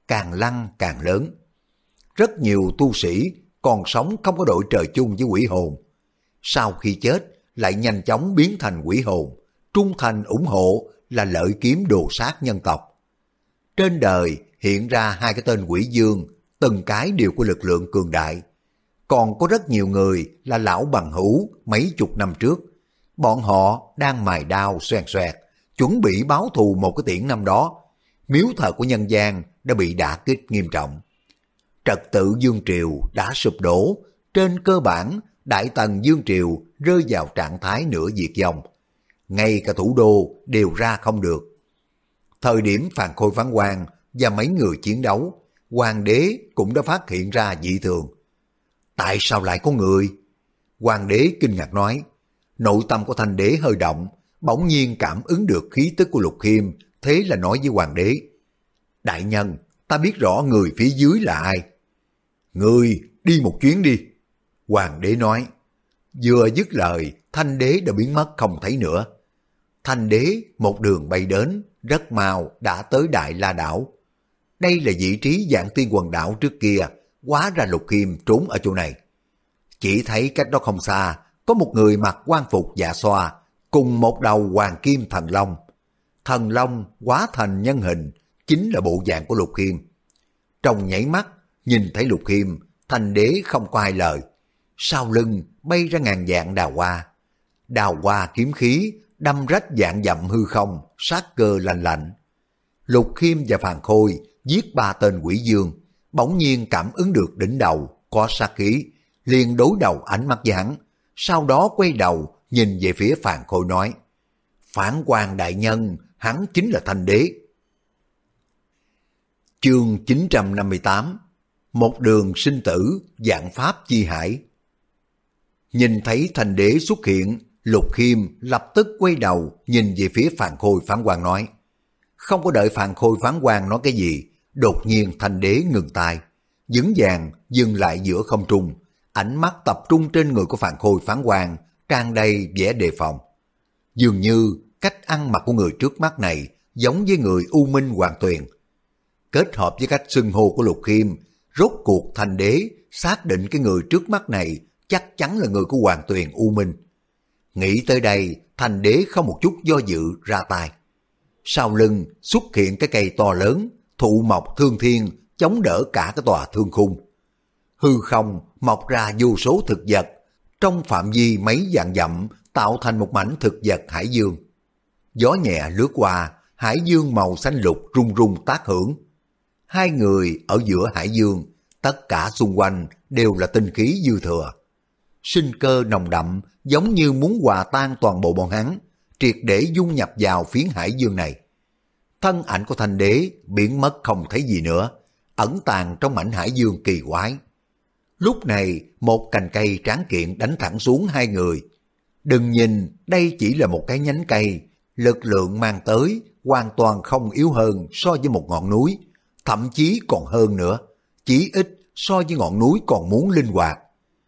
càng lăn càng lớn. Rất nhiều tu sĩ còn sống không có đội trời chung với quỷ hồn. Sau khi chết lại nhanh chóng biến thành quỷ hồn, trung thành ủng hộ là lợi kiếm đồ sát nhân tộc. Trên đời hiện ra hai cái tên quỷ dương, từng cái đều có lực lượng cường đại. Còn có rất nhiều người là lão bằng hữu mấy chục năm trước. Bọn họ đang mài đao xoèn xoẹt, chuẩn bị báo thù một cái tiễn năm đó. Miếu thờ của nhân gian đã bị đả kích nghiêm trọng. Trật tự Dương Triều đã sụp đổ, trên cơ bản Đại Tần Dương Triều rơi vào trạng thái nửa diệt vong. Ngay cả thủ đô đều ra không được. Thời điểm Phàn Khôi phán quan và mấy người chiến đấu, hoàng đế cũng đã phát hiện ra dị thường. Tại sao lại có người? Hoàng đế kinh ngạc nói. Nội tâm của Thanh đế hơi động, bỗng nhiên cảm ứng được khí tức của Lục Khiêm, thế là nói với hoàng đế. Đại nhân, ta biết rõ người phía dưới là ai. Người đi một chuyến đi. Hoàng đế nói. Vừa dứt lời, Thanh đế đã biến mất không thấy nữa. Thanh đế một đường bay đến, rất mau đã tới Đại La Đảo. Đây là vị trí Vạn Tiên Quần Đảo trước kia, hóa ra Lục Khiêm trốn ở chỗ này. Chỉ thấy cách đó không xa, có một người mặc quan phục dạ xoa, cùng một đầu hoàng kim thần long. Thần long hóa thành nhân hình, chính là bộ dạng của Lục Khiêm. Trong nháy mắt, nhìn thấy Lục Khiêm, Thanh đế không có hai lời. Sau lưng bay ra ngàn vạn đào hoa. Đào hoa kiếm khí, đâm rách vạn dặm hư không, sát cơ lạnh lạnh. Lục Khiêm và Phàn Khôi giết 3 tên quỷ dương, bỗng nhiên cảm ứng được đỉnh đầu có sát khí, liền đối đầu ánh mắt với hắn, sau đó quay đầu nhìn về phía Phàn Khôi nói: Phản quan đại nhân, hắn chính là Thanh đế. Chương 958. Một đường sinh tử, vạn pháp chi hải. Nhìn thấy Thanh đế xuất hiện, Lục Khiêm lập tức quay đầu nhìn về phía Phàn Khôi phán quan nói. Không có đợi Phàn Khôi phán quan nói cái gì, đột nhiên Thanh đế ngừng tay, vững vàng dừng lại giữa không trung, ánh mắt tập trung trên người của Phàn Khôi phán quan, tràn đầy vẻ đề phòng. Dường như cách ăn mặc của người trước mắt này giống với người U Minh Hoàng Tuyền. Kết hợp với cách xưng hô của Lục Khiêm, rốt cuộc Thanh đế xác định cái người trước mắt này chắc chắn là người của Hoàng Tuyền U Minh. Nghĩ tới đây, Thanh đế không một chút do dự ra tay. Sau lưng xuất hiện cái cây to lớn, thụ mộc thương thiên, chống đỡ cả cái tòa thương khung. Hư không mọc ra vô số thực vật, trong phạm vi mấy vạn dặm tạo thành một mảnh thực vật hải dương. Gió nhẹ lướt qua, hải dương màu xanh lục rung rung tác hưởng. Hai người ở giữa hải dương, tất cả xung quanh đều là tinh khí dư thừa. Sinh cơ nồng đậm giống như muốn hòa tan toàn bộ bọn hắn, triệt để dung nhập vào phiến hải dương này. Thân ảnh của Thanh đế biến mất không thấy gì nữa, ẩn tàng trong mảnh hải dương kỳ quái. Lúc này một cành cây tráng kiện đánh thẳng xuống hai người. Đừng nhìn đây chỉ là một cái nhánh cây, lực lượng mang tới hoàn toàn không yếu hơn so với một ngọn núi, thậm chí còn hơn nữa, chỉ ít so với ngọn núi còn muốn linh hoạt.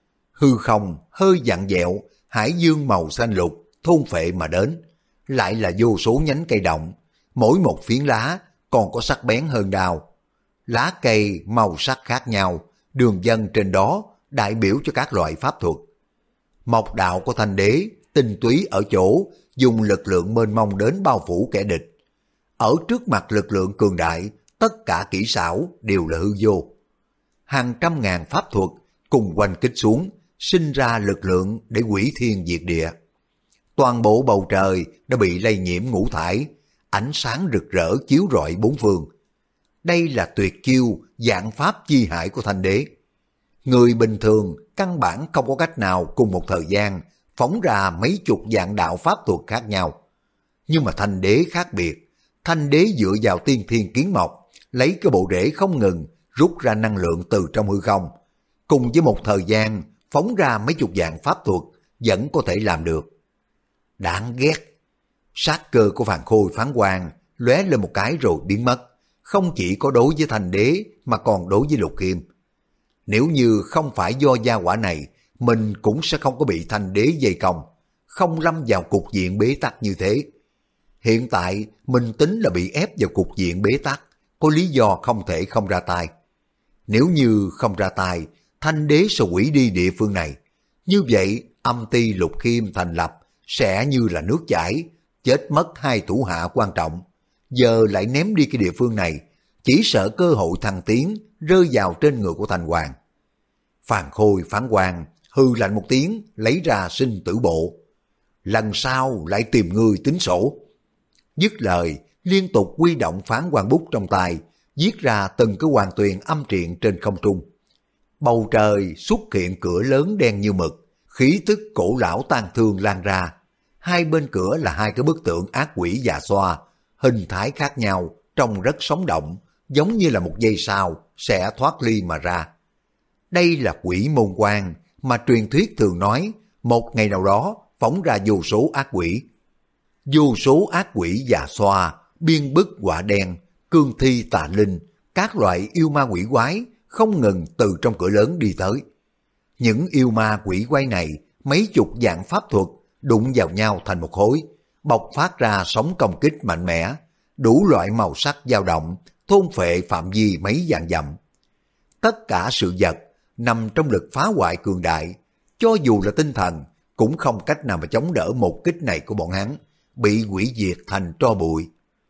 Hư không hơi vặn vẹo, hải dương màu xanh lục thôn phệ mà đến, lại là vô số nhánh cây động, mỗi một phiến lá còn có sắc bén hơn đao. Lá cây màu sắc khác nhau, đường vân trên đó đại biểu cho các loại pháp thuật. Mộc đạo của Thanh đế tinh túy ở chỗ dùng lực lượng mênh mông đến bao phủ kẻ địch. Ở trước mặt lực lượng cường đại, tất cả kỹ xảo đều là hư vô. Hàng trăm ngàn pháp thuật cùng quanh kích xuống, sinh ra lực lượng để hủy thiên diệt địa. Toàn bộ bầu trời đã bị lây nhiễm ngũ thải, ánh sáng rực rỡ chiếu rọi bốn phương. Đây là tuyệt chiêu vạn pháp chi hải của Thanh đế. Người bình thường căn bản không có cách nào cùng một thời gian phóng ra mấy chục vạn đạo pháp thuật khác nhau. Nhưng mà Thanh đế khác biệt. Thanh đế dựa vào tiên thiên kiến mộc, lấy cái bộ rễ không ngừng rút ra năng lượng từ trong hư không, cùng với một thời gian phóng ra mấy chục vạn pháp thuật vẫn có thể làm được. Đáng ghét. Sát cơ của Phàn Khôi phán quan lóe lên một cái rồi biến mất, không chỉ có đối với Thanh đế mà còn đối với Lục Khiêm. Nếu như không phải do gia quả này, mình cũng sẽ không có bị Thanh đế dây công, không lâm vào cục diện bế tắc như thế. Hiện tại mình tính là bị ép vào cục diện bế tắc, có lý do không thể không ra tay. Nếu như không ra tay, Thanh đế sẽ hủy đi địa phương này. Như vậy, âm ty Lục Khiêm thành lập sẽ như là nước chảy, chết mất hai thủ hạ quan trọng. Giờ lại ném đi cái địa phương này, chỉ sợ cơ hội thăng tiến rơi vào trên người của Thành Hoàng. Phàn Khôi phán quan hư lạnh một tiếng, lấy ra sinh tử bộ. Lần sau lại tìm người tính sổ. Dứt lời, liên tục huy động phán quan bút trong tay, viết ra từng cái hoàn tuyền âm triện trên không trung. Bầu trời xuất hiện cửa lớn đen như mực, khí tức cổ lão tang thương lan ra. Hai bên cửa là hai cái bức tượng ác quỷ già xoa, hình thái khác nhau, trông rất sống động, giống như là một giây sau sẽ thoát ly mà ra. Đây là quỷ môn quan mà truyền thuyết thường nói, một ngày nào đó phóng ra vô số ác quỷ. Vô số ác quỷ già xoa, biên bức quả đen, cương thi tà linh, các loại yêu ma quỷ quái không ngừng từ trong cửa lớn đi tới. Những yêu ma quỷ quái này, mấy chục dạng pháp thuật đụng vào nhau thành một khối, bộc phát ra sóng công kích mạnh mẽ, đủ loại màu sắc dao động, thôn phệ phạm vi mấy vạn dặm. Tất cả sự vật nằm trong lực phá hoại cường đại, cho dù là tinh thần cũng không cách nào mà chống đỡ một kích này của bọn hắn, bị hủy diệt thành tro bụi.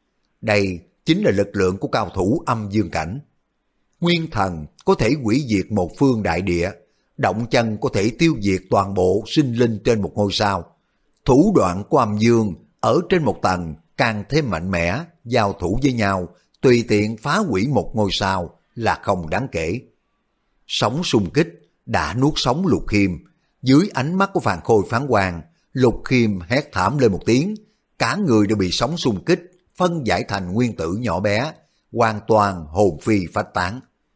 Đây chính là lực lượng của cao thủ âm dương cảnh. Nguyên thần có thể hủy diệt một phương đại địa, động chân có thể tiêu diệt toàn bộ sinh linh trên một ngôi sao. Thủ đoạn của âm dương ở trên một tầng càng thêm mạnh mẽ, giao thủ với nhau, tùy tiện phá hủy một ngôi sao là không đáng kể. Sóng xung kích đã nuốt sống Lục Khiêm. Dưới ánh mắt của Phàn Khôi phán quan, Lục Khiêm hét thảm lên một tiếng, cả người đều bị sóng xung kích phân giải thành nguyên tử nhỏ bé, hoàn toàn hồn phi phách tán.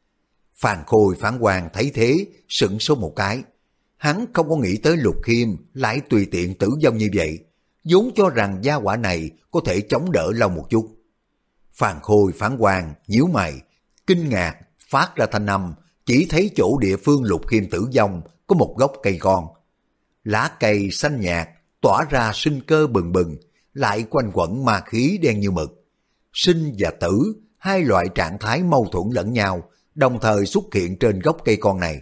Phàn Khôi phán quan thấy thế, sững sốt một cái. Hắn không có nghĩ tới Lục Khiêm lại tùy tiện tử vong như vậy, vốn cho rằng gia hỏa này có thể chống đỡ lâu một chút. Phàn Khôi phán quan nhíu mày, kinh ngạc phát ra thanh âm, chỉ thấy chỗ địa phương Lục Khiêm tử vong có một gốc cây con. Lá cây xanh nhạt tỏa ra sinh cơ bừng bừng, lại quanh quẩn ma khí đen như mực. Sinh và tử, hai loại trạng thái mâu thuẫn lẫn nhau, đồng thời xuất hiện trên gốc cây con này.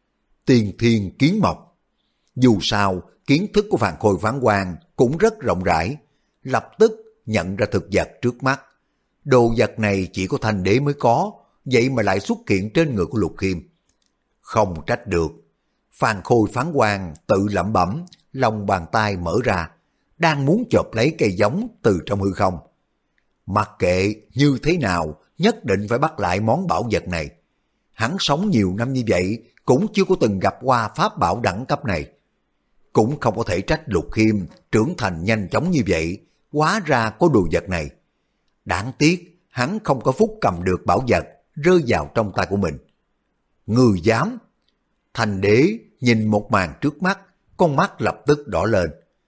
Tiên thiên kiến mộc. Dù sao, kiến thức của Phàn Khôi phán quan cũng rất rộng rãi, lập tức nhận ra thực vật trước mắt. Đồ vật này chỉ có Thanh đế mới có, vậy mà lại xuất hiện trên người của Lục Khiêm. Không trách được. Phàn Khôi phán quan tự lẩm bẩm, lòng bàn tay mở ra, đang muốn chộp lấy cây giống từ trong hư không. Mặc kệ như thế nào, nhất định phải bắt lại món bảo vật này. Hắn sống nhiều năm như vậy, cũng chưa có từng gặp qua pháp bảo đẳng cấp này. Cũng không có thể trách Lục Khiêm trưởng thành nhanh chóng như vậy, hóa ra có đồ vật này. Đáng tiếc, hắn không có phúc cầm được bảo vật, rơi vào trong tay của mình. Người dám! Thành đế nhìn một màn trước mắt, con mắt lập tức đỏ lên.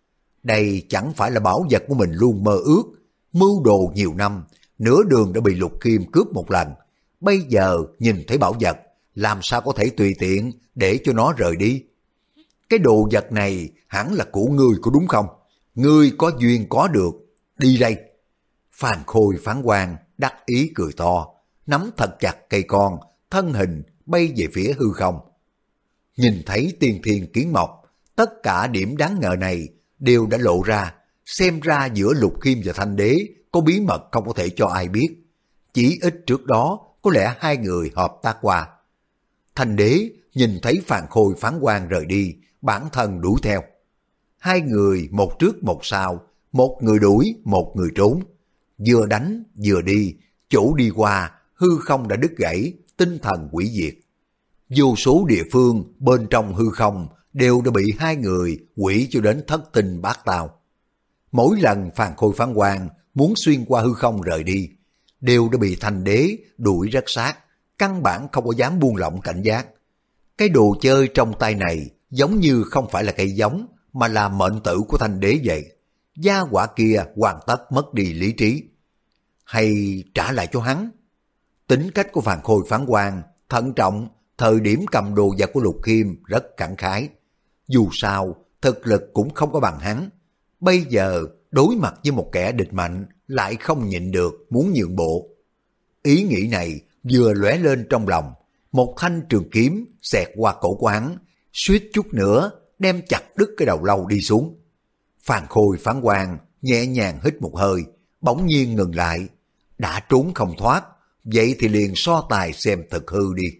Đây chẳng phải là bảo vật của mình luôn mơ ước, mưu đồ nhiều năm, nửa đường đã bị Lục Khiêm cướp một lần. Bây giờ nhìn thấy bảo vật, làm sao có thể tùy tiện để cho nó rời đi. Cái đồ vật này hẳn là của ngươi có đúng không? Ngươi có duyên có được, đi đây. Phàn Khôi phán quan đắc ý cười to, nắm thật chặt cây con, thân hình bay về phía hư không. Nhìn thấy tiên thiên kiến mộc, tất cả điểm đáng ngờ này đều đã lộ ra, xem ra giữa Lục Khiêm và Thanh đế có bí mật không có thể cho ai biết. Chỉ ít trước đó có lẽ hai người hợp tác qua. Thanh đế nhìn thấy Phàn Khôi phán quan rời đi, bản thân đuổi theo. Hai người một trước một sau, một người đuổi, một người trốn. Vừa đánh vừa đi, chỗ đi qua hư không đã đứt gãy, tinh thần hủy diệt. Vô số địa phương bên trong hư không đều đã bị hai người hủy cho đến thất tinh bát tao. Mỗi lần Phàn Khôi phán quan muốn xuyên qua hư không rời đi, đều đã bị Thanh đế đuổi rất sát, căn bản không có dám buông lỏng cảnh giác. Cái đồ chơi trong tay này giống như không phải là cây giống, mà là mệnh tử của Thanh đế vậy. Gia hỏa kia hoàn tất mất đi lý trí. Hay trả lại cho hắn? Tính cách của Phàn Khôi phán quan thận trọng, thời điểm cầm đồ vật của Lục Khiêm rất khẳng khái. Dù sao, thực lực cũng không có bằng hắn. Bây giờ đối mặt với một kẻ địch mạnh lại không nhịn được muốn nhượng bộ. Ý nghĩ này vừa lóe lên trong lòng, một thanh trường kiếm xẹt qua cổ của hắn, suýt chút nữa đem chặt đứt cái đầu lâu đi xuống. Phan Khôi phán quan nhẹ nhàng hít một hơi, bỗng nhiên ngừng lại. Đã trốn không thoát, vậy thì liền so tài xem thực hư đi.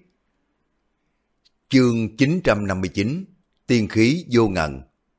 Chương 959, tiên khí vô ngần.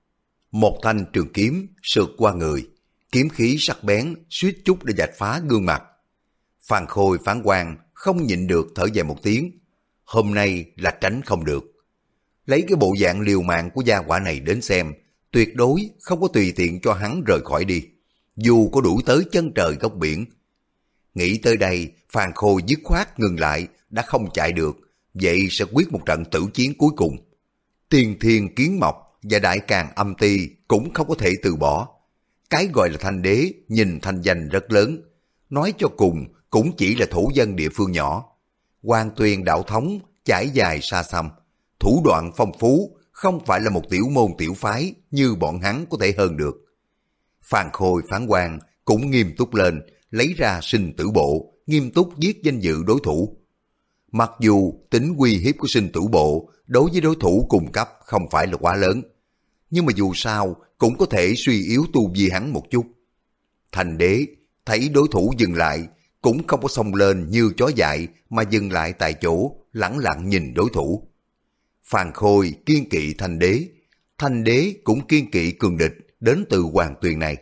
Một thanh trường kiếm sượt qua người, kiếm khí sắc bén suýt chút để vạch phá gương mặt. Phan Khôi phán quan không nhịn được thở dài một tiếng. Hôm nay là tránh không được. Lấy cái bộ dạng liều mạng của gia hỏa này đến xem, tuyệt đối không có tùy tiện cho hắn rời khỏi đi, dù có đuổi tới chân trời góc biển. Nghĩ tới đây, Phan Khôi dứt khoát ngừng lại, đã không chạy được, vậy sẽ quyết một trận tử chiến cuối cùng. Tiên Thiên Kiến Mộc và Đại Càn Âm Ti cũng không có thể từ bỏ. Cái gọi là Thanh Đế nhìn thanh danh rất lớn, nói cho cùng cũng chỉ là thổ dân địa phương nhỏ. Hoàng Tuyền đạo thống trải dài xa xăm, thủ đoạn phong phú, không phải là một tiểu môn tiểu phái như bọn hắn có thể hơn được. Phan Khôi phán quan cũng nghiêm túc lên, lấy ra sinh tử bộ, nghiêm túc giết danh dự đối thủ. Mặc dù tính uy hiếp của sinh tử bộ đối với đối thủ cùng cấp không phải là quá lớn, nhưng mà dù sao cũng có thể suy yếu tu vi hắn một chút. Thành Đế thấy đối thủ dừng lại, cũng không có xông lên như chó dại mà dừng lại tại chỗ, lẳng lặng nhìn đối thủ. Phan Khôi kiên kỵ Thanh Đế cũng kiên kỵ cường địch đến từ Hoàng Tuyền này.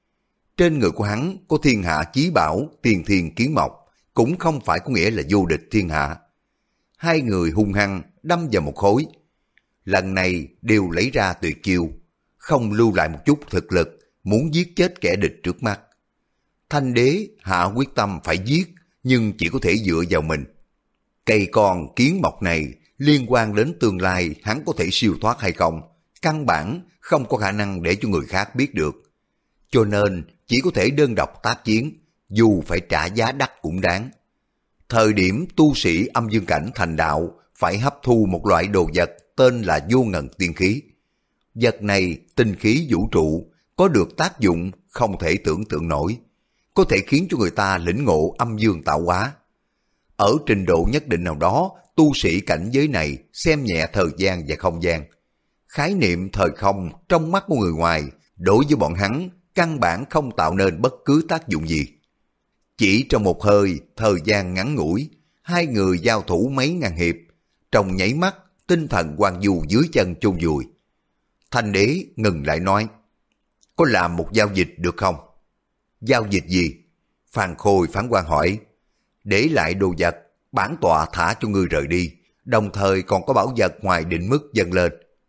Trên người của hắn có thiên hạ chí bảo Tiên Thiên Kiến Mộc, cũng không phải có nghĩa là vô địch thiên hạ. Hai người hung hăng đâm vào một khối. Lần này đều lấy ra tuyệt chiêu, không lưu lại một chút thực lực, muốn giết chết kẻ địch trước mắt. Thanh Đế hạ quyết tâm phải giết, nhưng chỉ có thể dựa vào mình. Cây con kiến mộc này liên quan đến tương lai hắn có thể siêu thoát hay không, căn bản không có khả năng để cho người khác biết được. Cho nên chỉ có thể đơn độc tác chiến, dù phải trả giá đắt cũng đáng. Thời điểm tu sĩ âm dương cảnh thành đạo phải hấp thu một loại đồ vật tên là vô ngần tiên khí. Vật này tinh khí vũ trụ, có được tác dụng không thể tưởng tượng nổi, có thể khiến cho người ta lĩnh ngộ âm dương tạo hóa. Ở trình độ nhất định nào đó, tu sĩ cảnh giới này xem nhẹ thời gian và không gian. Khái niệm thời không trong mắt của người ngoài, đối với bọn hắn căn bản không tạo nên bất cứ tác dụng gì. Chỉ trong một hơi, thời gian ngắn ngủi, hai người giao thủ mấy ngàn hiệp, trong nháy mắt, tinh thần Hoàng Du dưới chân chôn vùi. Thanh Đế ngừng lại nói, có làm một giao dịch được không? Giao dịch gì? Phan Khôi phán quan hỏi. Để lại đồ vật, bản tọa thả cho ngươi rời đi, đồng thời còn có bảo vật ngoài định mức dâng lên.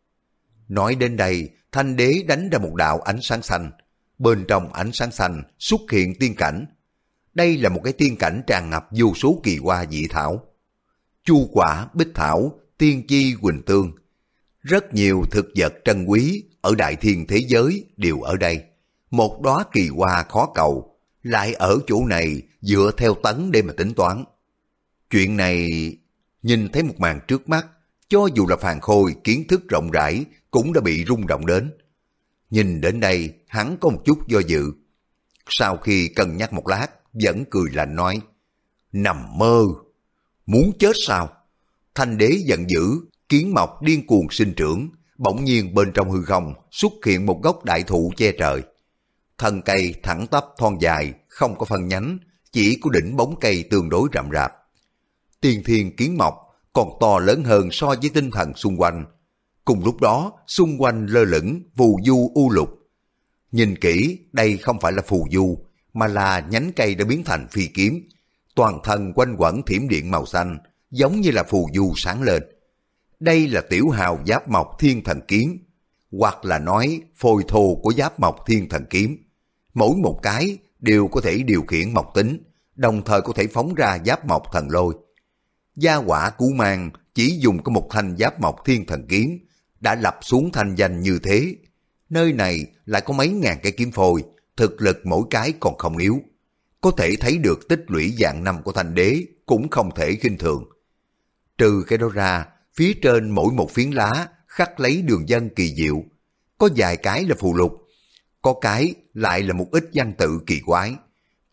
Nói đến đây, Thanh Đế đánh ra một đạo ánh sáng xanh. Bên trong ánh sáng xanh xuất hiện tiên cảnh. Đây là một cái tiên cảnh tràn ngập vô số kỳ hoa dị thảo. Chu quả, bích thảo, tiên chi, huỳnh tương. Rất nhiều thực vật trân quý ở đại thiên thế giới đều ở đây. Một đóa kỳ hoa khó cầu, lại ở chỗ này dựa theo tấn để mà tính toán. Chuyện này, nhìn thấy một màn trước mắt, cho dù là Phan Khôi kiến thức rộng rãi cũng đã bị rung động đến. Nhìn đến đây, hắn có một chút do dự. Sau khi cân nhắc một lát, vẫn cười lạnh nói, nằm mơ, muốn chết sao? Thanh Đế giận dữ, kiến mộc điên cuồng sinh trưởng, bỗng nhiên bên trong hư không xuất hiện một gốc đại thụ che trời. Thân cây thẳng tắp thon dài, không có phân nhánh, chỉ có đỉnh bóng cây tương đối rậm rạp. Tiên Thiên Kiến Mộc còn to lớn hơn so với tinh thần xung quanh. Cùng lúc đó, xung quanh lơ lửng phù du u lục. Nhìn kỹ, đây không phải là phù du, mà là nhánh cây đã biến thành phi kiếm. Toàn thân quanh quẩn thiểm điện màu xanh, giống như là phù du sáng lên. Đây là tiểu hào giáp mộc thiên thần kiếm, hoặc là nói phôi thô của giáp mộc thiên thần kiếm. Mỗi một cái đều có thể điều khiển mộc tính, đồng thời có thể phóng ra giáp mộc thần lôi. Gia quả Cú Mang chỉ dùng có một thanh giáp mộc thiên thần kiếm, đã lập xuống thanh danh như thế. Nơi này lại có mấy ngàn cái kiếm phôi, thực lực mỗi cái còn không yếu. Có thể thấy được tích lũy vạn năm của Thanh Đế cũng không thể khinh thường. Trừ cái đó ra, phía trên mỗi một phiến lá khắc lấy đường vân kỳ diệu. Có vài cái là phù lục, có cái lại là một ít văn tự kỳ quái.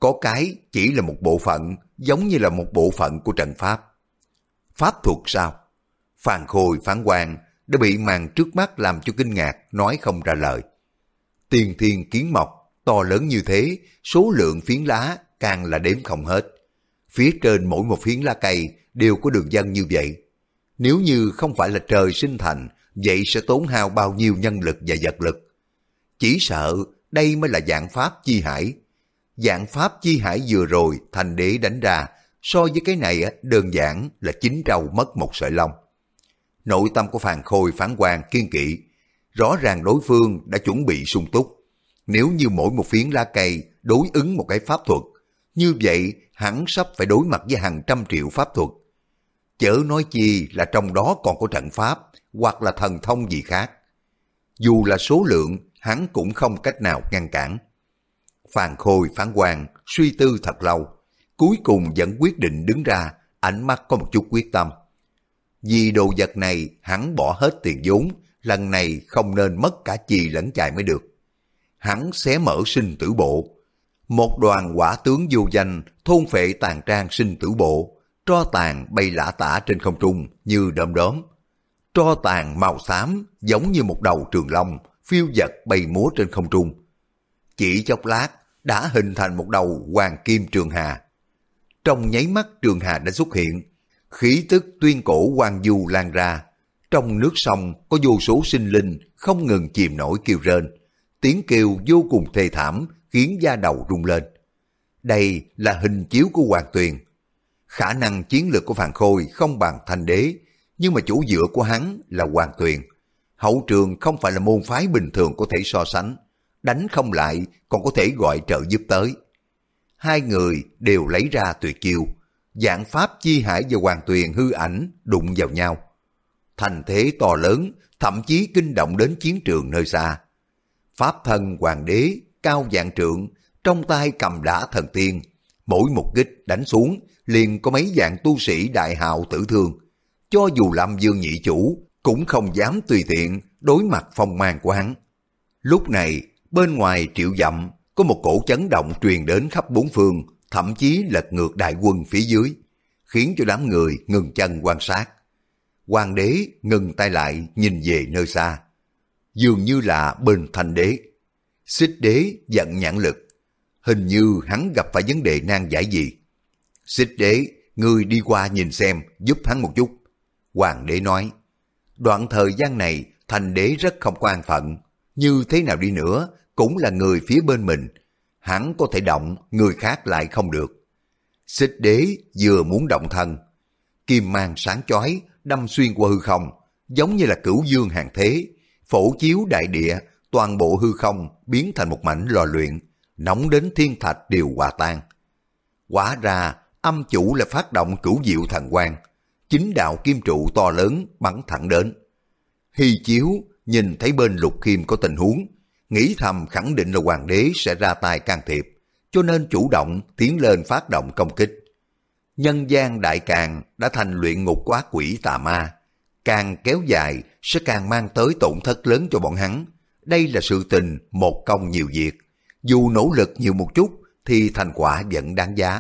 có cái chỉ là một bộ phận, giống như là một bộ phận của trận pháp. Pháp thuật sao? Phan Khôi phán quan đã bị màn trước mắt làm cho kinh ngạc, nói không ra lời. Tiên thiên kiến mộc, to lớn như thế, số lượng phiến lá càng là đếm không hết. Phía trên mỗi một phiến lá cây đều có đường vân như vậy. Nếu như không phải là trời sinh thành, vậy sẽ tốn hao bao nhiêu nhân lực và vật lực. Chỉ sợ đây mới là vạn pháp chi hải. Vạn pháp chi hải vừa rồi Thành Đế đánh ra, so với cái này đơn giản là chín trâu mất một sợi lông. Nội tâm của Phan Khôi phán quan kiên kỵ, rõ ràng đối phương đã chuẩn bị sung túc. Nếu như mỗi một phiến lá cây đối ứng một cái pháp thuật, như vậy hắn sắp phải đối mặt với hàng trăm triệu pháp thuật. Chớ nói chi là trong đó còn có trận pháp hoặc là thần thông gì khác. Dù là số lượng, hắn cũng không cách nào ngăn cản. Phan Khôi phán quan suy tư thật lâu, cuối cùng vẫn quyết định đứng ra, ánh mắt có một chút quyết tâm. Vì đồ vật này hắn bỏ hết tiền vốn, lần này không nên mất cả chì lẫn chài mới được. Hắn xé mở sinh tử bộ. Một đoàn hỏa tướng vô danh thôn phệ tàn trang sinh tử bộ, tro tàn bay lả tả trên không trung như đom đóm. Tro tàn màu xám giống như một đầu trường long, phiêu dật bay múa trên không trung. Chỉ chốc lát đã hình thành một đầu hoàng kim trường hà. Trong nháy mắt trường hà đã xuất hiện, khí tức tuyên cổ hoàng du lan ra. Trong nước sông có vô số sinh linh không ngừng chìm nổi kêu rên, tiếng kêu vô cùng thê thảm khiến da đầu rung lên. Đây là hình chiếu của Hoàng Tuyền. Khả năng chiến lược của Phan Khôi không bằng Thanh Đế, nhưng mà chỗ dựa của hắn là Hoàng Tuyền. Hậu trường không phải là môn phái bình thường có thể so sánh, đánh không lại còn có thể gọi trợ giúp tới. Hai người đều lấy ra tuyệt chiêu, vạn pháp chi hải và Hoàng Tuyền hư ảnh đụng vào nhau. Thành thế to lớn, thậm chí kinh động đến chiến trường nơi xa. Pháp thân Hoàng Đế cao vạn trượng, trong tay cầm đả thần tiên, mỗi một kích đánh xuống liền có mấy vạn tu sĩ đại hào tử thương. Cho dù Lâm Dương nhị chủ cũng không dám tùy tiện đối mặt phong mang của hắn. Lúc này bên ngoài triệu dặm có một cổ chấn động truyền đến khắp bốn phương, thậm chí lật ngược đại quân phía dưới, khiến cho đám người ngừng chân quan sát. Hoàng đế ngừng tay lại nhìn về nơi xa, dường như là bên Thanh Đế. Xích Đế giận nhãn lực, hình như hắn gặp phải vấn đề nan giải gì. Xích Đế, ngươi đi qua nhìn xem, giúp hắn một chút. Hoàng đế nói, đoạn thời gian này Thanh Đế rất không có an phận, như thế nào đi nữa cũng là người phía bên mình, hắn có thể động, người khác lại không được. Xích Đế vừa muốn động thân, kim mang sáng chói đâm xuyên qua hư không, giống như là cửu dương hàng thế, phổ chiếu đại địa, toàn bộ hư không biến thành một mảnh lò luyện, nóng đến thiên thạch đều hòa tan. Quả ra âm chủ là phát động cửu diệu thần quang, chính đạo kim trụ to lớn bắn thẳng đến. Hy Chiếu nhìn thấy bên Lục Khiêm có tình huống, nghĩ thầm khẳng định là Hoàng đế sẽ ra tay can thiệp, cho nên chủ động tiến lên phát động công kích. Nhân gian đại càng đã thành luyện ngục của ác quỷ tà ma, càng kéo dài sẽ càng mang tới tổn thất lớn cho bọn hắn. Đây là sự tình một công nhiều việc, dù nỗ lực nhiều một chút thì thành quả vẫn đáng giá.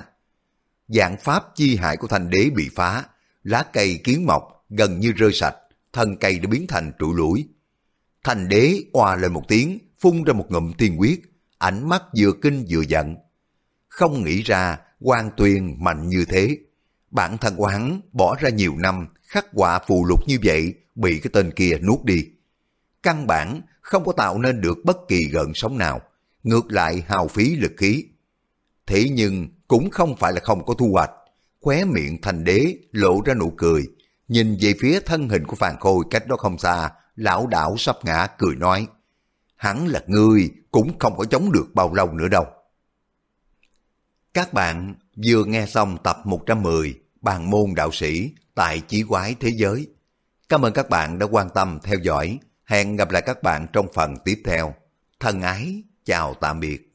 Vạn pháp chi hại của Thanh Đế bị phá, lá cây kiến mọc gần như rơi sạch, thân cây đã biến thành trụ lũi. Thanh Đế oà lên một tiếng, phun ra một ngụm tiên huyết, ánh mắt vừa kinh vừa giận. Không nghĩ ra Hoàng Tuyền mạnh như thế, bản thân của hắn bỏ ra nhiều năm khắc họa phù lục như vậy bị cái tên kia nuốt đi. Căn bản không có tạo nên được bất kỳ gợn sóng nào, ngược lại hao phí lực khí. Thế nhưng cũng không phải là không có thu hoạch. Khóe miệng Thanh Đế lộ ra nụ cười, nhìn về phía thân hình của Phan Khôi cách đó không xa, lão đảo sắp ngã, cười nói, hắn là ngươi cũng không có chống được bao lâu nữa đâu. Các bạn vừa nghe xong tập 110 Bàn môn đạo sĩ tại Chí Quái Thế Giới. Cảm ơn các bạn đã quan tâm theo dõi. Hẹn gặp lại các bạn trong phần tiếp theo. Thân ái, chào tạm biệt.